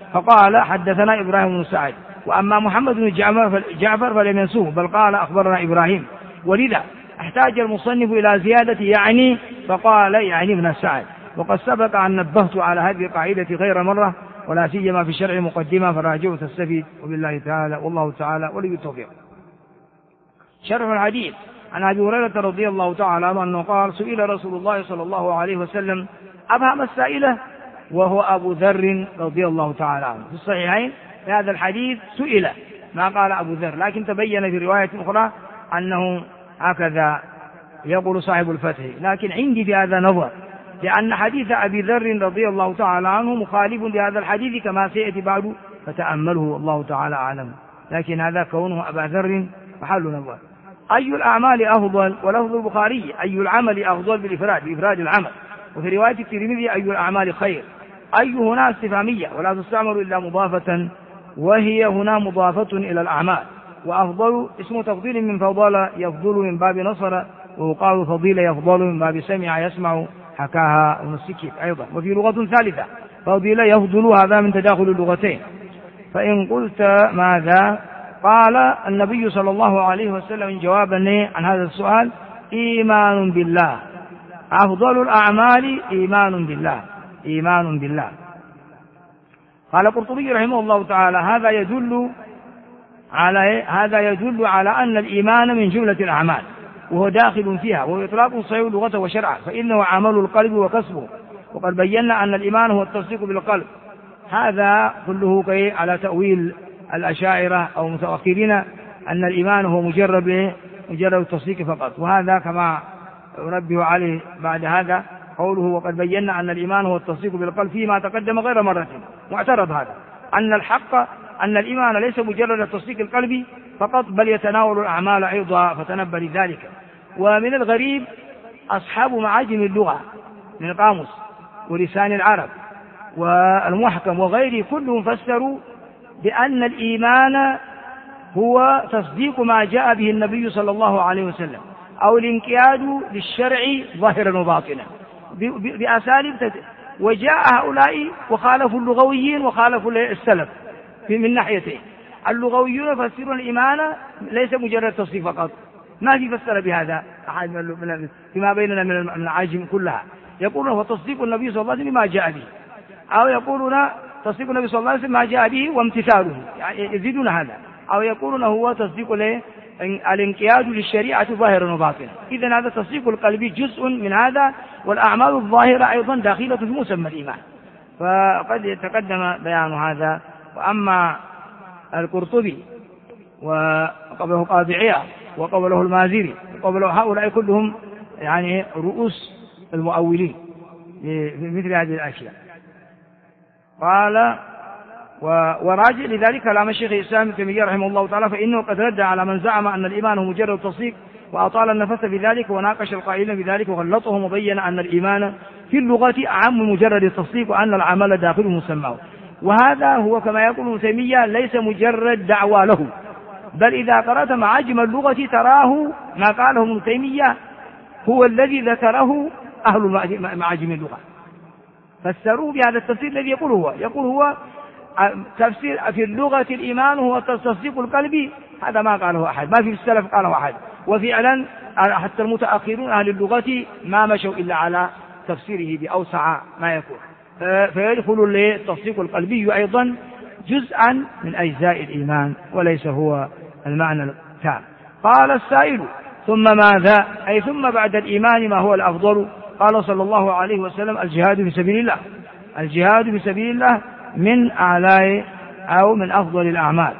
فقال حدثنا إبراهيم بن سعد، وأما محمد بن جعفر فلم ينسوه بل قال أخبرنا إبراهيم، ولذا احتاج المصنف إلى زيادة يعني، فقال يعني ابن سعد. وقد سبق أن نبهت على هذه القاعدة غير مرة، ولا سيما في الشرع مقدمة، فراجعوا تستفيد، وبالله تعالى والله تعالى ولي التوفيق. شرح الحديث عن أبي هريرة رضي الله تعالى عنه أنه قال سئل رسول الله صلى الله عليه وسلم، أبهم السائلة وهو أبو ذر رضي الله تعالى عنه. في الصحيحين في هذا الحديث سئل، ما قال أبو ذر، لكن تبين في رواية أخرى أنه هكذا يقول صاحب الفتح. لكن عندي في هذا نظر، لأن حديث أبي ذر رضي الله تعالى عنه مخالف لهذا الحديث كما سيأتي بعد، فتأمله والله تعالى أعلم. لكن هذا كونه أبا ذر محل نظر. أي الأعمال أفضل؟ ولفظ البخاري أي العمل أفضل بإفراد العمل، وفي رواية الترمذي أي الأعمال خير. أي هنا استفهامية ولا تستعمل إلا مضافة، وهي هنا مضافة إلى الأعمال. وأفضل اسم تفضيل من فضل يفضل من باب نصر، ويقال فضيل يفضل من باب سمع يسمع، حكاها ابن السكيت أيضا. وفي لغة ثالثة فضيل يفضل، هذا من تداخل اللغتين. فإن قلت ماذا؟ قال النبي صلى الله عليه وسلم جوابا عن هذا السؤال إيمان بالله. أفضل الأعمال إيمان بالله، إيمان بالله. قال القرطبي رحمه الله تعالى هذا يدل على أن الإيمان من جملة الأعمال، وهو داخل فيها، وهو إطلاق صحيح لغة وشرعا، فإنه عمل القلب وكسبه. وقد بينا أن الإيمان هو التصديق بالقلب. هذا كله على تأويل الأشاعرة أو متأخرين أن الإيمان هو مجرد التصديق فقط، وهذا كما أنبه عليه بعد هذا قوله وقد بينا أن الإيمان هو التصديق بالقلب فيما تقدم غير مرة. معترض هذا أن الحق أن الإيمان ليس مجرد التصديق القلبي فقط، بل يتناول الأعمال أيضا، فتنبه لذلك. ومن الغريب أصحاب معاجم اللغة من القاموس ولسان العرب والمحكم وغيره كلهم فسروا بأن الإيمان هو تصديق ما جاء به النبي صلى الله عليه وسلم، أو الانقياد للشرع ظاهرا وباطنا بأساليب. وجاء هؤلاء وخالفوا اللغويين وخالفوا السلف من ناحيتين. اللغويون يفسرون الإيمان ليس مجرد تصديق فقط، ما في فسر بهذا أحد فيما بيننا من العجم كلها. يقولون هو تصديق النبي صلى الله عليه وسلم ما جاء به، أو يقولون تصديق النبي صلى الله عليه وسلم ما جاء به وامتثاله، يعني يزيدون هذا، أو يقولون هو تصديق الانقياد للشريعة ظاهرا وباطنا. إذن هذا تصديق القلب جزء من هذا، والأعمال الظاهرة أيضا داخلة في مسمى الإيمان، فقد يتقدم بيان هذا. وأما القرطبي وقبله قاضي عياض وقبله المازري وقبله هؤلاء كلهم يعني رؤوس المؤولين في مثل هذه الأشياء. قال وراجع لذلك كلام الشيخ الإسلام ابن تيمية رحمه الله تعالى، فإنه قد رد على من زعم أن الإيمان هو مجرد تصديق، وأطال النفس بذلك، وناقش القائلين بذلك وغلطهم، وبين أن الإيمان في اللغة أعم من مجرد التصديق، وأن العمل داخل مسماه. وهذا هو كما يقول ابن تيمية ليس مجرد دعوى له، بل إذا قرأت معاجم اللغة تراه ما قاله ابن تيمية هو الذي ذكره أهل معاجم اللغة، فسروه بهذا التفسير الذي يقول هو تفسير في اللغة الإيمان هو تصديق القلب. هذا ما قاله أحد، ما في السلف قاله أحد، وفعلا حتى المتأخرون أهل اللغة ما مشوا إلا على تفسيره بأوسع ما يكون. فيدخل تصديق القلبي أيضا جزءا من أجزاء الإيمان، وليس هو المعنى التام. قال السائل ثم ماذا؟ أي ثم بعد الإيمان ما هو الأفضل؟ قال صلى الله عليه وسلم الجهاد في سبيل الله. الجهاد في سبيل الله من أعلى أو من أفضل الأعمال.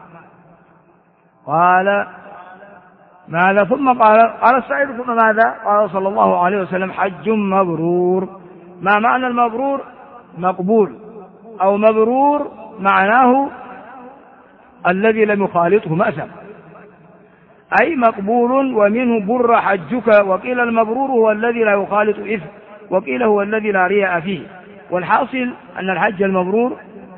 قال ماذا؟ ثم قال السائل ثم ماذا؟ قال صلى الله عليه وسلم حج مبرور. ما معنى المبرور؟ مقبول، أو مبرور معناه الذي لم يخالطه مأثم، أي مقبول ومنه بر حجك. وقيل المبرور هو الذي لا يخالط إثم، وقيل هو الذي لا رياء فيه. والحاصل أن الحج المبرور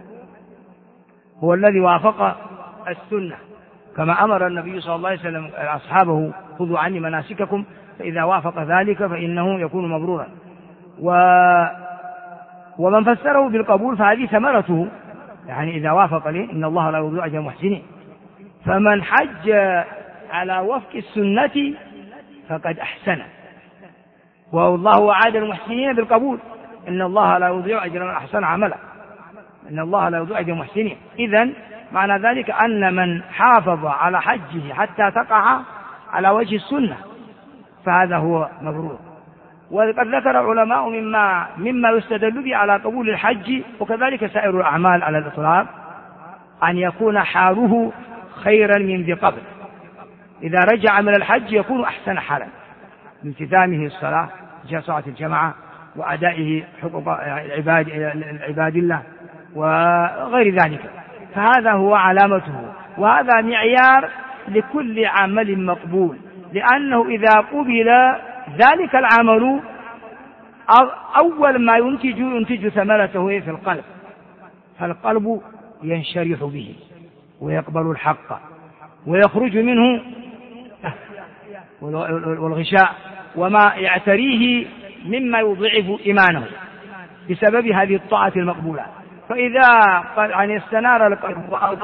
هو الذي وافق السنة، كما أمر النبي صلى الله عليه وسلم أصحابه خذوا عني مناسككم، فإذا وافق ذلك فإنه يكون مبرورا. ومن فسره بالقبول فهذه ثمرته، يعني إذا وافق لي إن الله لا يضيع أجر المحسنين. فمن حج على وفق السنة فقد أحسن، والله وعد المحسنين بالقبول، إن الله لا يضيع أجر من أحسن عملا، إن الله لا يضيع أجر المحسنين. إذن معنى ذلك أن من حافظ على حجه حتى تقع على وجه السنة فهذا هو مبرور. وقد ذكر علماء مما يستدل به على قبول الحج وكذلك سائر الأعمال على الإطلاق أن يكون حاله خيرا من ذي قبل. إذا رجع من الحج يكون أحسن حالا من التزامه الصلاة صلاة الجماعة وأدائه حقوق عباد الله وغير ذلك، فهذا هو علامته، وهذا معيار لكل عمل مقبول، لأنه إذا قبل ذلك العمل أول ما ينتج ثمرته في القلب، فالقلب ينشرح به ويقبل الحق ويخرج منه والغشاء وما يعتريه مما يضعف إيمانه بسبب هذه الطاعة المقبولة. فإذا يعني استنار القلب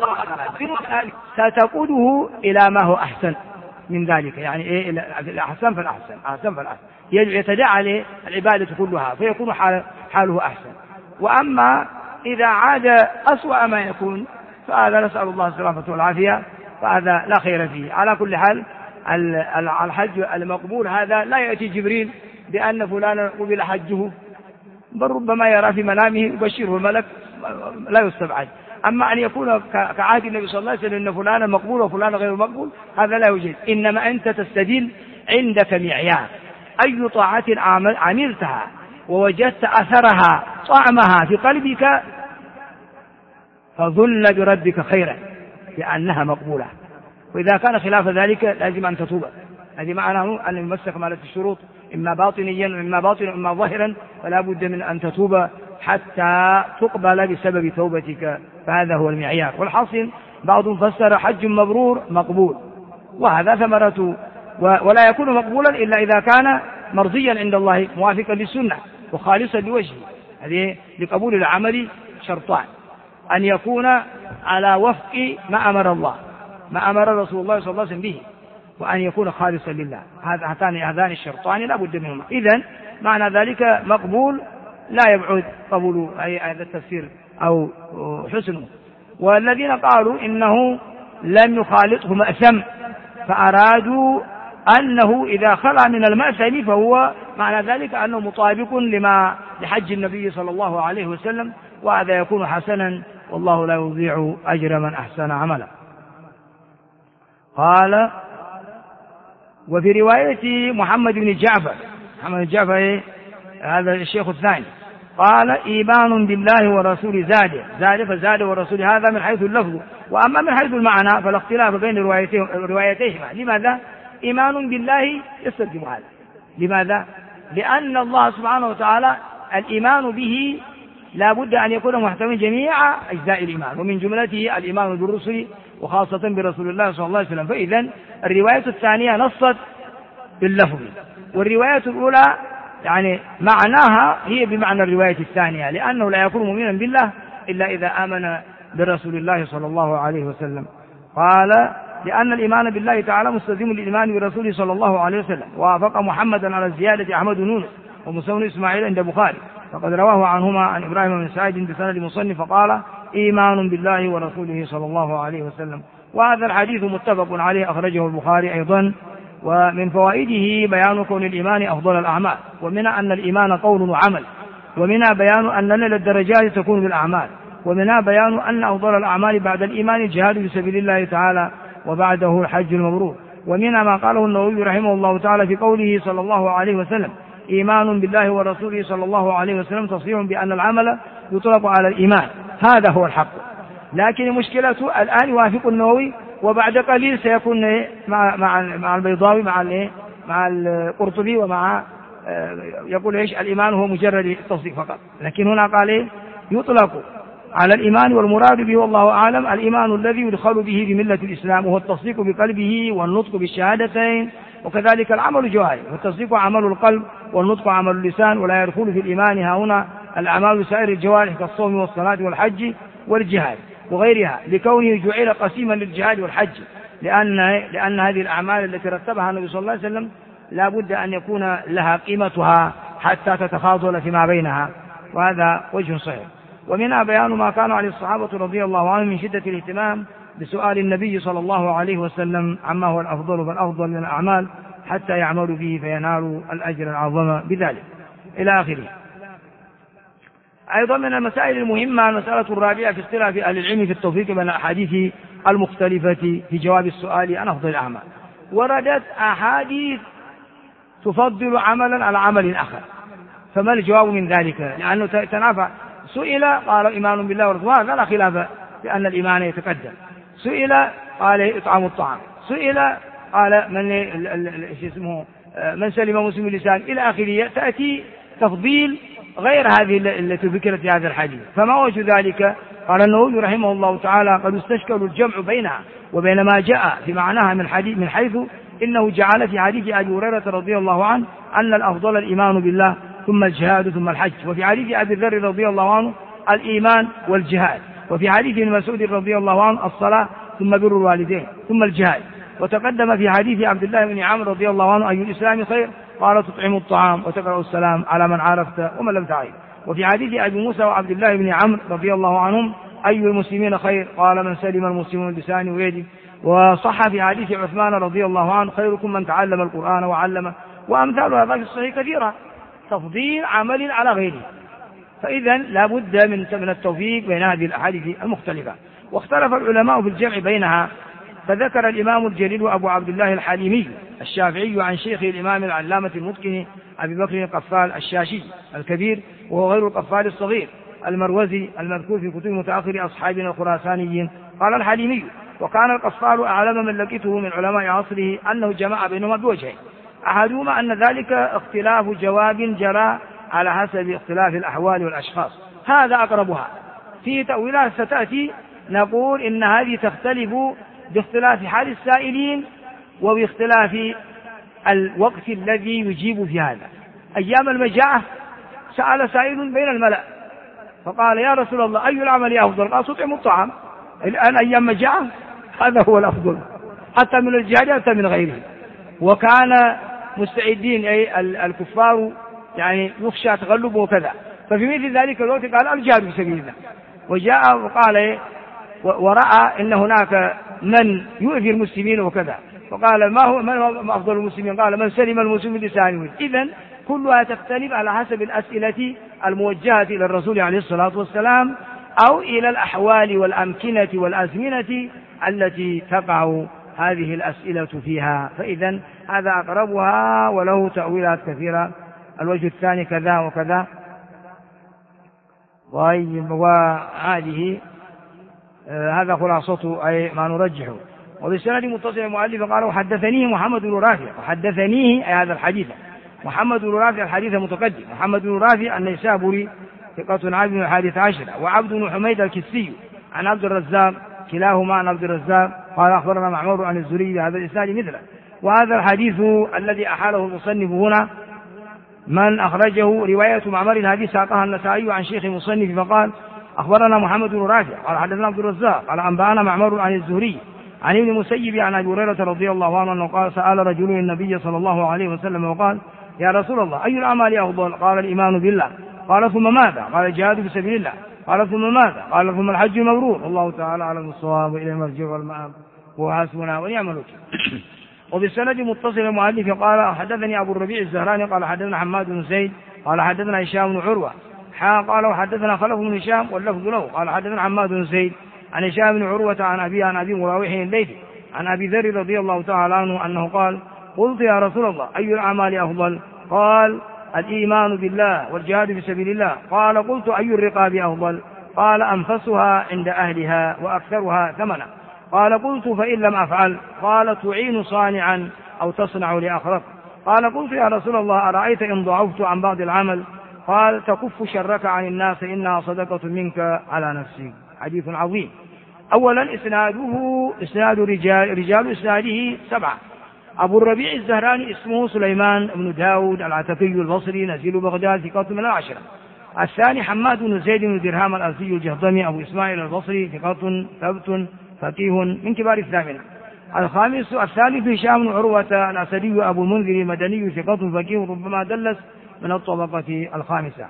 ستقوده إلى ما هو أحسن من ذلك، يعني إيه الأحسن فالأحسن، أحسن فالأحسن، يتداعى العبادة كلها فيكون حاله أحسن. وأما إذا عاد أسوأ ما يكون فهذا نسأل الله السلامة والعافية، فهذا لا خير فيه. على كل حال الحج المقبول هذا لا يأتي جبريل بأن فلانا قبل حجه، بل ربما يرى في منامه يبشره الملك، لا يستبعد. أما أن يكون كعهد النبي صلى الله عليه وسلم أن فلانا مقبول وفلانا غير مقبول هذا لا يوجد، إنما أنت تستدل عندك معيار أي طاعة عملتها ووجدت أثرها طعمها في قلبك فظن بربك خيرا لأنها مقبولة، وإذا كان خلاف ذلك لازم أن تتوب. هذه معناه أن يمسك مالة الشروط إما باطنيا إما ظاهرا، فلا بد من أن تتوب حتى تقبل بسبب توبتك، فهذا هو المعيار. والحاصل بعضهم فسر حج مبرور مقبول، وهذا ثمرته، ولا يكون مقبولا إلا إذا كان مرضيا عند الله موافقا للسنة وخالصا لوجهه. هذه لقبول العمل شرطان: أن يكون على وفق ما أمر الله، ما أمر رسول الله صلى الله عليه وسلم به، وأن يكون خالصا لله. هذان الشرطان لا بد منهما. إذن معنى ذلك مقبول لا يبعد قبول هذا التفسير أو حسنه. والذين قالوا إنه لم يخالطه مأثم فأرادوا أنه إذا خلع من المأثم فهو معنى ذلك أنه مطابق لحج النبي صلى الله عليه وسلم، وهذا يكون حسنا، والله لا يضيع أجر من أحسن عملا. قال: وفي رواية محمد بن جعفر هذا الشيخ الثاني قال: إيمان بالله ورسوله زاد فزاد ورسول، هذا من حيث اللفظ. وأما من حيث المعنى فالاختلاف بين روايتيهما. لماذا؟ إيمان بالله يستلزم هذا. لماذا؟ لأن الله سبحانه وتعالى الإيمان به لا بد أن يكون محتوى جميع أجزاء الإيمان، ومن جملته الإيمان بالرسل وخاصة برسول الله صلى الله عليه وسلم. فإذن الرواية الثانية نصت باللفظ، والرواية الأولى يعني معناها هي بمعنى الرواية الثانية، لأنه لا يكون مؤمنا بالله إلا إذا آمن برسول الله صلى الله عليه وسلم. قال: لأن الإيمان بالله تعالى مستلزم للإيمان برسوله صلى الله عليه وسلم. ووافق محمدا على الزيادة أحمد بن يونس ومسلم إسماعيل عند البخاري، فقد رواه عنهما عن إبراهيم بن سعيد بسند مصنف فقال: إيمان بالله ورسوله صلى الله عليه وسلم. وهذا الحديث متفق عليه، أخرجه البخاري أيضا. ومن فوائده بيان كون الإيمان أفضل الأعمال، ومنها أن الإيمان قول وعمل، ومنها بيان أن نيل الدرجات تكون بالأعمال، ومنها بيان أن أفضل الأعمال بعد الإيمان الجهاد في سبيل الله تعالى، وبعده الحج المبرور. ومنها ما قاله النووي رحمه الله تعالى في قوله صلى الله عليه وسلم: إيمان بالله ورسوله صلى الله عليه وسلم تصريح بأن العمل يطلق على الإيمان. هذا هو الحق. لكن المشكلة الآن يوافق النووي، وبعد قليل سيكون مع البيضاوي مع القرطبي ومع يقول الإيمان هو مجرد التصديق فقط. لكن هنا قال يطلق على الإيمان، والمراد به والله أعلم الإيمان الذي يدخل به بملة الإسلام، وهو التصديق بقلبه والنطق بالشهادتين، وكذلك العمل الجوارح، والتصديق عمل القلب والنطق عمل اللسان. ولا يدخل في الإيمان هنا الأعمال سائر الجوارح كالصوم والصلاة والحج والجهاد وغيرها، لكونه جعل قسيما للجهاد والحج، لأن هذه الأعمال التي رتبها النبي صلى الله عليه وسلم لا بد أن يكون لها قيمتها حتى تتفاضل فيما بينها، وهذا وجه صحيح. ومنها بيان ما كان عليه الصحابة رضي الله عنهم من شدة الاهتمام بسؤال النبي صلى الله عليه وسلم عما هو الأفضل فالأفضل من الأعمال حتى يعملوا به فينالوا الأجر العظيم بذلك إلى آخره. أيضا من المسائل المهمة المسألة الرابعة في اختلاف أهل العلم في التوفيق بين الأحاديث المختلفة في جواب السؤال عن أفضل الأعمال. وردت أحاديث تفضل عملا على عمل آخر، فما الجواب من ذلك؟ لأنه تنافع. سئل قال إيمان بالله ورسوله، لا خلاف لأن الإيمان يتقدم. سئل قال إطعام الطعام. سئل قال من سلم مسلم اللسان إلى آخره. تأتي تفضيل غير هذه التي ذكرت في هذا الحديث. فما وجه ذلك؟ قال النووي رحمه الله تعالى قد استشكل الجمع بينها وبين ما جاء في معناها من حيث إنه جعل في حديث أبي هريرة رضي الله عنه أن الأفضل الإيمان بالله ثم الجهاد ثم الحج، وفي حديث أبي ذر رضي الله عنه الإيمان والجهاد، وفي حديث ابن مسعود رضي الله عنه الصلاة ثم بر الوالدين ثم الجهاد. وتقدم في حديث عبد الله بن عمرو رضي الله عنه أي الإسلام خير؟ قال تطعم الطعام وتقرأ السلام على من عرفت ومن لم تعرف. وفي حديث أبي موسى وعبد الله بن عمرو رضي الله عنهم أي المسلمين خير؟ قال من سلم المسلمون بلسانه ويده. وصح في حديث عثمان رضي الله عنه خيركم من تعلم القرآن وعلمه. وأمثال هذا في الصحيح كثيرة، تفضيل عمل على غيره. فإذا لا بد من التوفيق بين هذه الأحاديث المختلفة. واختلف العلماء في الجمع بينها، فذكر الإمام الجليل أبو عبد الله الحليمي الشافعي عن شيخه الإمام العلامة المتقن أبي بكر القفال الشاشي الكبير، وهو غير القفال الصغير المروزي المذكور في كتب متأخر أصحابنا الخراسانيين. قال الحليمي وكان القفال أعلم من لقيته من علماء عصره أنه جمع بينهما بوجهين، أحدهما أن ذلك اختلاف جواب جرى على حسب اختلاف الأحوال والأشخاص، هذا أقربها. في تأويلات ستأتي نقول إن هذه تختلف باختلاف حال السائلين وباختلاف الوقت الذي يجيب في هذا. أيام المجاعة سأل سائل بين الملأ فقال يا رسول الله أي العمل أفضل؟ قال تطعم الطعام. الآن أيام مجاعة هذا هو الأفضل حتى من الجهاد حتى من غيره. وكان مستعدين أي الكفار يعني يخشى تغلبه وكذا، ففي مثل ذلك الوقت قال الجهاد في سبيل الله. وجاء وقال ورأى إن هناك من يؤذي المسلمين وكذا، فقال ما أفضل المسلمين؟ قال من سلم المسلمين بلسانه. إذن كلها تختلف على حسب الأسئلة الموجهة إلى الرسول عليه الصلاة والسلام أو إلى الأحوال والأمكنة والأزمنة التي تقع هذه الأسئلة فيها. فإذن هذا أقربها وله تأويلات كثيرة. الوجه الثاني كذا وكذا. وهذه هذا خلاصته أي ما نرجحه. وبالسند متصل المؤلف قال وحدثنيه محمد بن رافع، وحدثنيه أي هذا الحديث محمد بن رافع الحديث متقدم. محمد بن رافع النيسابوري ثقة عبد بن الحادث عشر، وعبد بن حميد الكسي عن عبد الرزاق كلاهما عن عبد الرزاق قال أخبرنا معمر عن الزهري بهذا الإسناد مثله. وهذا الحديث الذي أحاله المصنف هنا من أخرجه رواية معمر هذه ساقها النسائي عن شيخ المصنف فقال أخبرنا محمد بن رافع قال حدثنا عبد الرزاق قال أنبأنا معمر عن الزهري عن ابن المسيب عن أبي هريرة رضي الله عنه أنه قال سأل رجل النبي صلى الله عليه وسلم وقال يا رسول الله أي الأعمال أفضل؟ قال الإيمان بالله. قال ثم ماذا؟ قال الجهاد في سبيل الله. قال ثم ماذا؟ قال ثم الحج المبرور. والله تعالى أعلم الصواب وإليه المرجع والمآب وحسبنا ونعم الوكيل. وبالسند متصل المؤلف قال حدثني أبو الربيع الزهراني قال حدثنا حماد بن زيد قال حدثنا هشام بن عروة قال وحدثنا خلف بن هشام واللفظ له قال حدثنا حماد بن زيد عن هشام بن عروة عن أبي مراوح الليثي عن أبي ذر رضي الله تعالى عنه أنه قال قلت يا رسول الله أي الأعمال أفضل؟ قال الإيمان بالله والجهاد في سبيل الله. قال قلت أي الرقاب أفضل؟ قال أنفسها عند أهلها وأكثرها ثمنا. قال قلت فإن لم أفعل؟ قال تعين صانعا أو تصنع لأخرق. قال قلت يا رسول الله أرأيت إن ضعفت عن بعض العمل؟ قال تكف شرك عن الناس إنها صدقة منك على نفسك. حديث عظيم. أولا إسناد رجال إسناده 7. أبو الربيع الزهراني اسمه سليمان بن داود العتكي البصري نزيل بغداد ثقة من 10. الثاني حماد بن زيد بن درهم الأزدي الجهضمي أبو إسماعيل البصري ثقة ثبت فقيه من كبار الثامنة. الخامس الثالث هشام بن عروة الأسدي أبو المنذر المدني ثقة فقيه ربما دلس من الطبقة الخامسة.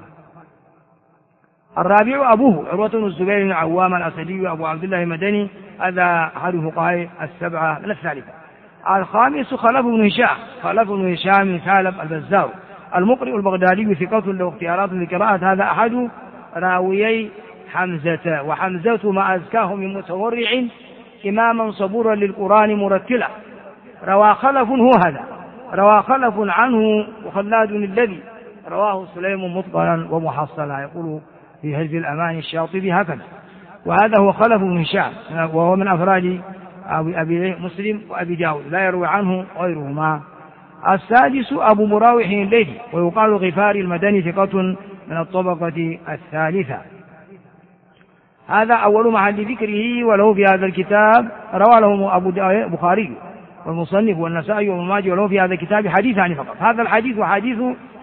الرابع أبوه عروة بن الزبير بن عوام الأسدي أبو عبد الله المدني، هذا أحد فقهاء السبعة من الثالثة. الخامس خلف بن هشام بن ثعلب البزار المقرئ البغدادي ثقة له اختيارات لقراءة، هذا أحد راويي حمزة، وحمزة ما أزكاه من متورع إماما صبورا للقرآن مرتلا. روى خلف هو هذا، روى خلف عنه وخلاد الذي رواه سليم مطقنا ومحصلا، يقول في هز الأمان الشاطبي هكذا. وهذا هو خلف بن هشام وهو من أفراد أبي مسلم وأبي داود، لا يروي عنه غيرهما. السادس أبو مراوح الليثي ويقال غفاري المدني ثقة من الطبقة الثالثة. هذا أول محل ذكره، وله في هذا الكتاب روى له أبو البخاري والمصنف والنسائي وابن ماجه، وله في هذا الكتاب حديثان فقط. هذا الحديث حديث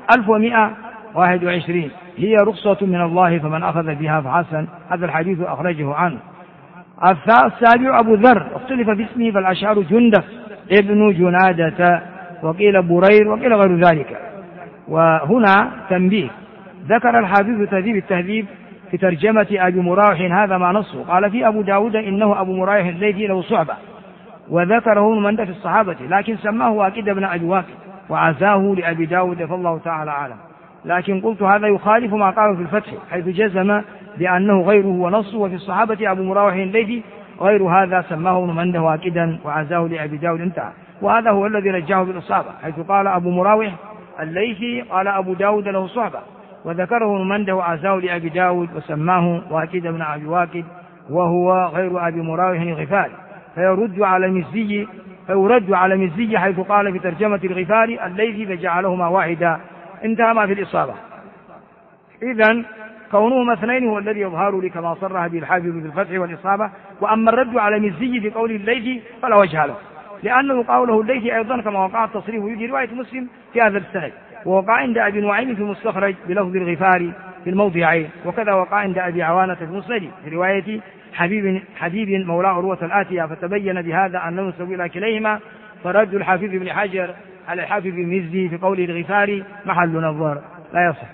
1121، هي رخصة من الله فمن أخذ بها فحسن. هذا الحديث أخرجه عنه. السابع أبو ذر اختلف في اسمه، فالأشعار جندف ابن جنادة وقيل برير وقيل غير ذلك. وهنا تنبيه، ذكر الحافظ تهذيب التهذيب في ترجمة أبي مراوح هذا ما نصه، قال في أبو داود إنه أبو مراوح الليثي له صحبة، وذكره من في الصحابة، لكن سماه واكد بن أبي واكد وعزاه لأبي داود فالله تعالى أعلم. لكن قلت هذا يخالف ما قاله في الفتح حيث جزم بأنه غيره ونصه، وفي الصحابة أبو مراوح الليثي غير هذا سماه ابن منده واكدا وعزاه لأبي داود انتهى. وهذا هو الذي رجعه بالإصابة، حيث قال أبو مراوح الليثي قال أبو داود له صحبة، وذكره ابن منده وعزاه لأبي داود وسماه واكد بن أبي واكد وهو غير أبي مراوح الغفاري، فيرد على مزي حيث قال في ترجمة الغفاري الليثي فجعلهما واحدا، انتهى ما في الإصابة. إذن كونهما اثنين هو الذي يظهر لي كما صرح به الحافظ في الفتح والإصابة. وأما الرد على مزي في قول الليثي فلا وجه له، لأنه قوله الليثي أيضا كما وقع التصريف ويجي رواية مسلم في هذا السند، ووقع عند أبي نعيم في المستخرج بلفظ الغفاري في الموضعين، وكذا وقع عند أبي عوانة في المسند في رواية حبيب مولى عروة الآتية، فتبين بهذا أنه يسوي إلى كليهما، فرد الحافظ بن حجر على الحافظ المزي في قوله الغفاري محل نظر لا يصح.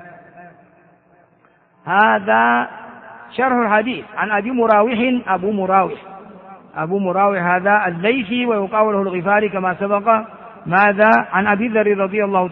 هذا شرح الحديث عن أبي مراوح. أبو مراوح هذا الليثي ويقال له الغفاري كما سبق. ماذا؟ عن أبي ذر رضي الله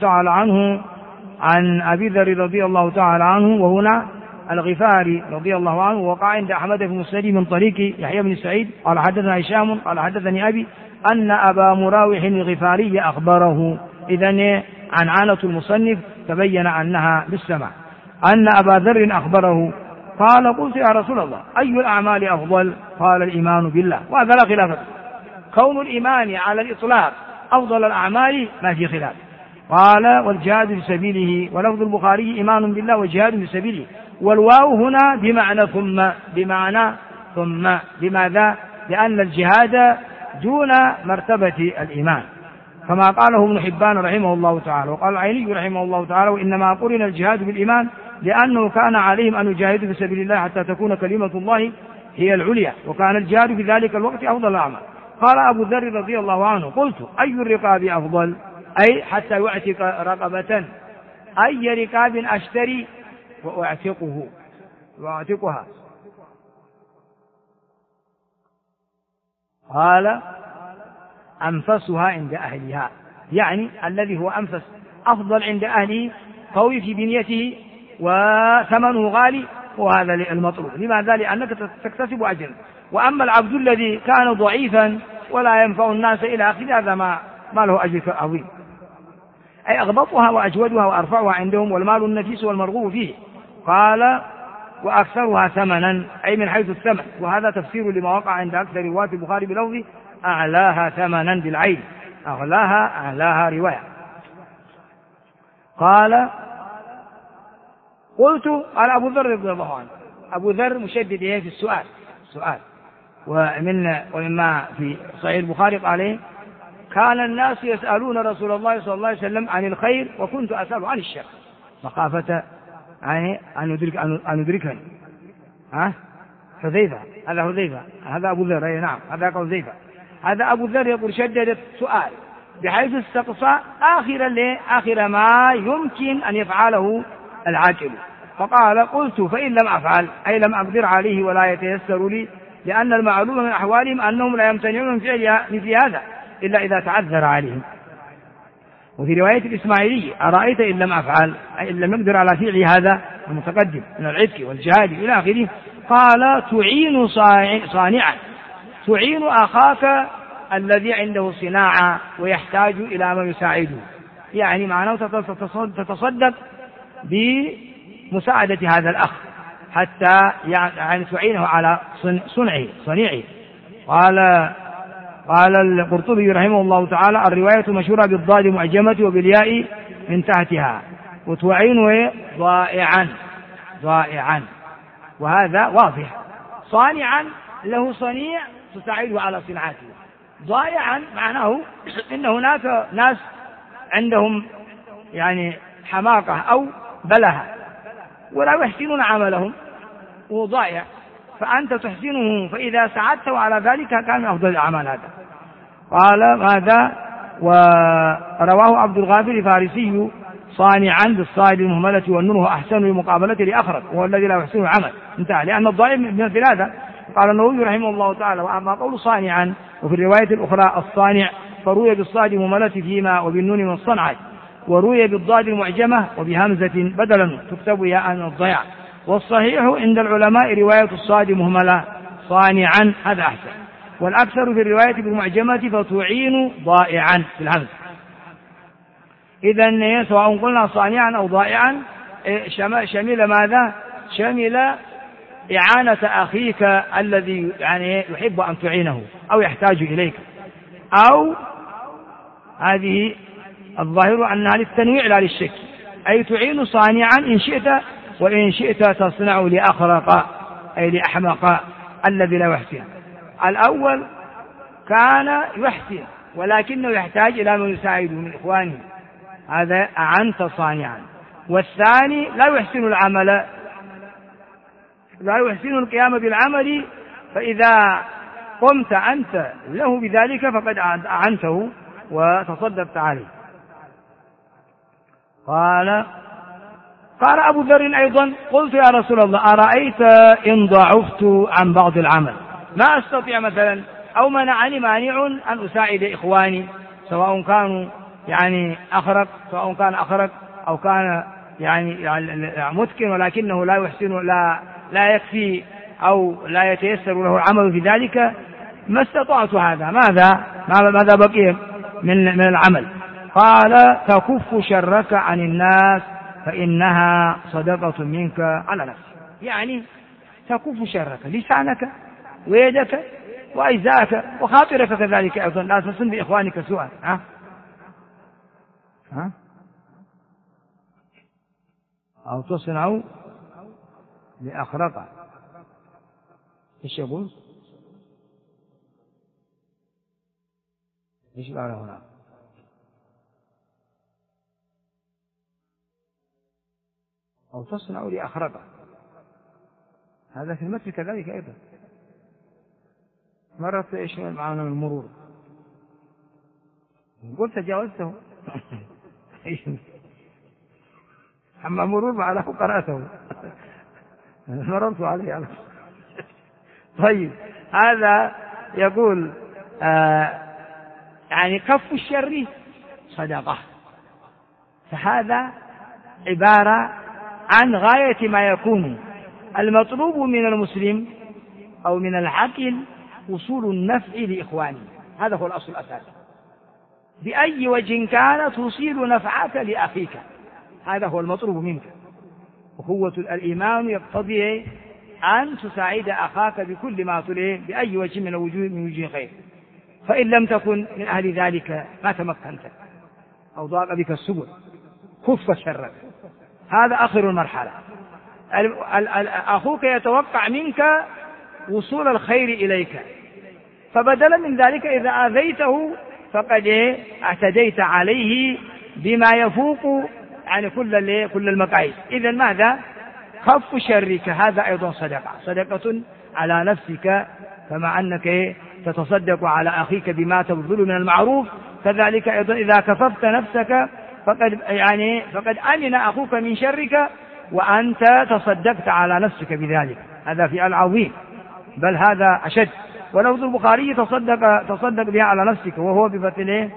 تعالى عنه، وهنا الغفاري رضي الله عنه وقع عند أحمد في مسند من طريق يحيى بن سعيد قال حدثنا هشام قال حدثني أبي أن أبا مراوح الغفاري أخبره. إذن عنعنة المصنف تبين أنها بالسمع. أن أبا ذر أخبره قال قلت يا رسول الله أي الأعمال أفضل؟ قال الإيمان بالله، وهذا لا خلاف. كون الإيمان على الإطلاق أفضل الأعمال ما في خلاف. قال والجهاد في سبيله، ولفظ البخاري إيمان بالله وجهاد في سبيله، والواو هنا بمعنى ثم. لماذا؟ لأن الجهاد دون مرتبة الإيمان، كما قاله ابن حبان رحمه الله تعالى، وقال العيني رحمه الله تعالى وإنما قرن الجهاد بالإيمان لأنه كان عليهم أن يجاهدوا في سبيل الله حتى تكون كلمة الله هي العليا، وكان الجهاد في ذلك الوقت أفضل الأعمال. قال أبو ذر رضي الله عنه قلت أي الرقاب أفضل؟ أي حتى يعتق رقبة، أي رقاب أشتري وأعتقها؟ قال أنفسها عند أهلها، يعني الذي هو أنفس أفضل عند أهله، قوي في بنيته وثمنه غالي، وهذا المطلوب. لماذا؟ لأنك تكتسب أجرا. وأما العبد الذي كان ضعيفا ولا ينفع الناس إلى آخره هذا ما له أجر عظيم، أي أغبطها وأجودها وأرفعها عندهم، والمال النفيس والمرغوب فيه. قال وأكثرها ثمنا، أي من حيث الثمن، وهذا تفسير لما وقع عند أكثر رواة البخاري بلفظ أعلاها ثمنا بالعين، أعلاها رواية. قال قلت قال أبو ذر رضي الله عنه، أبو ذر مشدد في السؤال، ومما في صحيح البخاري قال كان الناس يسألون رسول الله صلى الله عليه وسلم عن الخير وكنت أسأل عن الشر مخافة يعني أن يدركني. حذيفة، هذا حذيفة، هذا أبو ذر. نعم، هذا قول حذيفة. هذا أبو ذر يقول شدد السؤال بحيث استقصى آخر ما يمكن أن يفعله العاقل، فقال قلت فإن لم أفعل أي لم أقدر عليه ولا يتيسر لي، لأن المعلوم من أحوالهم أنهم لا يمتنعون من فعل مثل هذا إلا إذا تعذر عليهم. وفي رواية الإسماعيلي أرأيت إن لم أفعل أي إن لم يقدر على فعل هذا المتقدم من العتق والجهاد إلى آخره، قال تعين صانعا، تعين أخاك الذي عنده صناعة ويحتاج إلى من يساعده، يعني معناه تتصدق بمساعدة هذا الأخ حتى يعني تعينه على صنيعه. قال القرطبي رحمه الله تعالى الرواية مشهورة بالضاد معجمة وبالياء من تحتها، وتعينه ضائعا، وهذا واضح. صانعا له صنيع تساعده على صناعته، ضائعا معناه إن هناك ناس عندهم يعني حماقة أو بلهة ولا يحسنون عملهم وضائع، فأنت تحسنه، فإذا ساعدته على ذلك كان من أفضل الأعمال. هذا قال ماذا؟ ورواه عبد الغافر الفارسي صانعا بالصاد المهملة والنون أحسن لمقابلة لأخرج وهو الذي لا يحسن العمل، انتهى، لأن الضائع من الثلاثة. قال النووي رحمه الله تعالى وأما قول صانعا وفي الرواية الأخرى الصانع فروي بالصاد المهملة فيما وبالنون من الصنعة، وروي بالضاد المعجمة وبهمزة بدلا تكتب ياء من الضياع، والصحيح عند العلماء رواية الصاد مهملة صانعا، هذا أحسن، والأكثر في الرواية بالمعجمة فتعين ضائعا في الهمز. إذن سواء قلنا صانعا أو ضائعا شمل ماذا؟ شمل إعانة أخيك الذي يعني يحب أن تعينه أو يحتاج إليك، أو هذه الظاهر أنها للتنويع لا للشك، أي تعين صانعا إن شئت، وإن شئت تصنع لأخرق أي لأحمق الذي لا يحسن. الأول كان يحسن ولكنه يحتاج إلى من يساعده من إخوانه، هذا أعنت صانعا. والثاني لا يحسن العمل، لا يحسن القيام بالعمل، فإذا قمت أنت له بذلك فقد أعنته وتصدقت عليه. قال أبو ذر أيضا قلت يا رسول الله أرأيت إن ضعفت عن بعض العمل، ما أستطيع مثلا أو منعني مانع أن أساعد إخواني، سواء كانوا يعني أخرق، سواء كان أخرق أو كان يعني متقن ولكنه لا يحسن لا يكفي أو لا يتيسر له العمل في ذلك، ما استطعت هذا، ماذا بقي من العمل؟ قال تكف شرك عن الناس فإنها صدقة منك على نفسك، يعني تكف شرك، لسانك ويدك وأجزاءك وخاطرك كذلك أيضا، لا تصن بإخوانك سوءا. أو تصنع لأخرق. إيش يقول؟ إيش قال هنا؟ أو تصنع لأخرق، هذا في المثل كذلك أيضا. مرت إيش معنا من المرور، قلت تجاوزته أما مرور معنا قرأته مررت عليه. طيب هذا يقول يعني كف الشر صدقة، فهذا عبارة عن غاية ما يكون المطلوب من المسلم أو من العاقل وصول النفع لإخوانه، هذا هو الأصل الأساسي، بأي وجه كان توصيل نفعك لأخيك، هذا هو المطلوب منك. أخوة الإيمان يقتضي أن تساعد أخاك بكل ما تريد بأي وجه من وجوه خير، فإن لم تكن من أهل ذلك ما تمكنت أو ضاق بك السبل كف شرك، هذا آخر المرحلة. أخوك يتوقع منك وصول الخير إليك، فبدلا من ذلك إذا آذيته فقد اعتديت عليه بما يفوق عن كل المقاييس. إذن ماذا؟ كف شرك هذا أيضا صدقة على نفسك، كما أنك تتصدق على أخيك بما تبذل من المعروف، كذلك أيضا إذا كففت نفسك فقد أمن أخوك من شرك وأنت تصدقت على نفسك بذلك. هذا فعل عظيم، بل هذا أشد. ولفظ البخاري تصدق بها على نفسك، وهو بفتله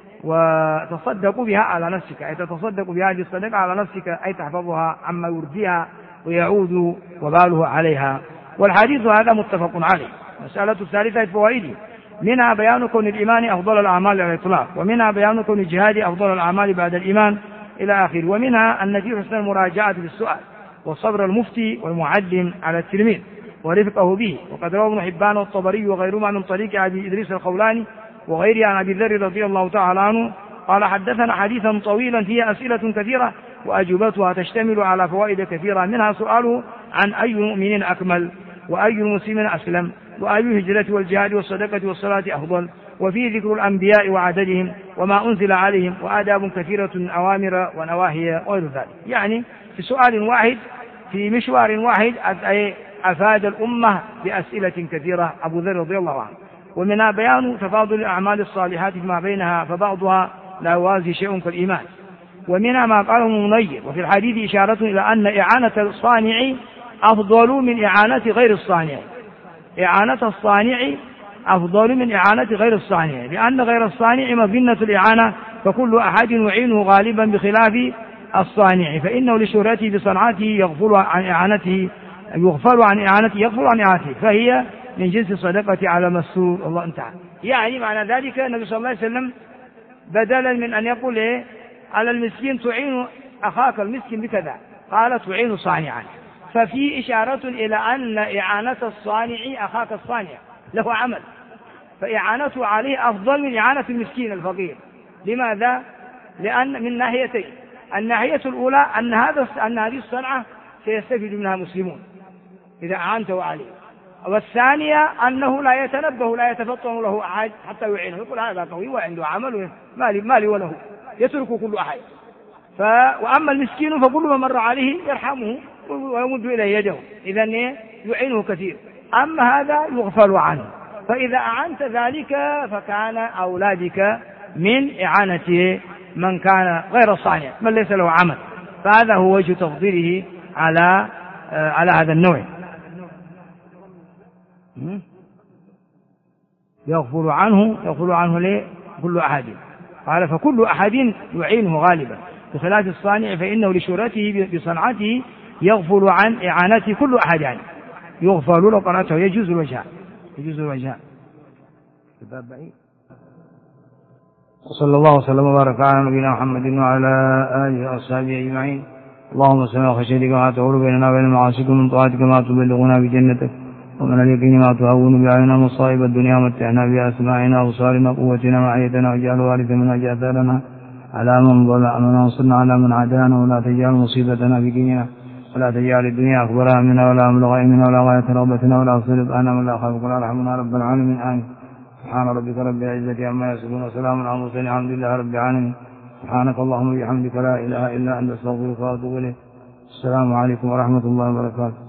وتصدق بها على نفسك، أي تتصدق بهذه الصدقة على نفسك، أي تحفظها عما يرجيها ويعود وباله عليها. والحديث هذا متفق عليه. مسألة الثالثة فوائده: منها بيان كون الإيمان أفضل الأعمال على الإطلاق، ومنها بيان كون الجهاد أفضل الأعمال بعد الإيمان إلى آخره، ومنها أن في حسن المراجعة في السؤال، وصبر المفتي والمعلم على التلميذ ورفقه به. وقد روى ابن حبان والطبري وغيرهما من طريق أبي إدريس الخولاني وغيره عن أبي ذر رضي الله تعالى عنه قال: حدثنا حديثا طويلا فيه أسئلة كثيرة وأجوبتها تشتمل على فوائد كثيرة، منها سؤاله عن أي المؤمنين أكمل، وأي المسلمين أسلم، وأي الهجرة والجهاد والصدقة والصلاة أفضل، وفيه ذكر الأنبياء وعددهم وما أنزل عليهم، وآداب كثيرة من أوامر ونواهي وغير ذلك. يعني في سؤال واحد في مشوار واحد أفاد الأمة بأسئلة كثيرة أبو ذر رضي الله عنه. ومنها بيان تفاضل الأعمال الصالحات فيما بينها، فبعضها لا يوازي شيء كالإيمان. ومنها ما قاله منير: وفي الحديث إشارة إلى أن إعانة الصانع أفضل من إعانة غير الصانع. إعانة الصانع أفضل من إعانة غير الصانع، لأن غير الصانع مظنة الإعانة، فكل أحد يعينه غالبا بخلاف الصانع، فإنه لشهرته بصنعته يغفل عن إعانته، يغفل عن إعانته، فهي من جنس الصدقة على مسؤول الله تعالى. يعني معنى ذلك النبي صلى الله عليه وسلم بدلا من أن يقول على المسكين تعين أخاك المسكين بكذا، قال تعين صانعا، ففي إشارة إلى أن إعانة الصانع أخاك الصانع له عمل، فإعانته عليه أفضل من إعانة المسكين الفقير. لماذا؟ لأن من ناحيتين: الناحية الأولى أن هذه الصنعة سيستفيد منها مسلمون إذا أعنته عليه، والثانية أنه لا يتنبه لا يتفطن له أحد حتى يعينه، يقول هذا قوي وعنده عمل مالي وله، يترك كل أحد. وأما المسكين فكل من مر عليه يرحمه ويمد إليه يده، إذن يعينه كثير. أما هذا يغفل عنه، فإذا أعنت ذلك فكان أولادك من إعانة من كان غير صانع، من ليس له عمل. فهذا هو وجه تفضيله على هذا النوع. يغفل عنه ليه؟ كل أحد. قال: فكل أحد يعينه غالبا بخلاف الصانع، فإنه لشهرته بصنعته يغفل عن إعانته كل أحد. يعني يغفل لو قرأته يجوز الوجهان. صلى الله وسلم وبارك على نبينا محمد وعلى آله وأصحابه أجمعين. اللهم صل على خشيتك ما تحول بيننا وبين معاصيك، ومن طاعتك ما تبلغنا بجنتك، ومن اليقين ما تهون بعيننا مصائب الدنيا، ومتعنا بأسماعنا وأبصارنا وقوتنا ما أحييتنا، واجعل وارث منا واجعل ثارنا على من ظلمنا، وانصرنا على من عادانا، ولا تجعل مصيبتنا في ديننا، ولا تجعل الدنيا أكبر همنا ولا مبلغ علمنا ولا غاية رغبتنا ولا تسلط علينا من لا يخافك ولا يرحمنا رب العالمين. آمين. سبحان ربك رب العزة عما يصفون، وسلام على المرسلين، الحمد لله رب العالمين. سبحانك اللهم وبحمدك لا إله إلا أنت، أستغفرك وأتوب إليك. السلام عليكم ورحمة الله وبركاته.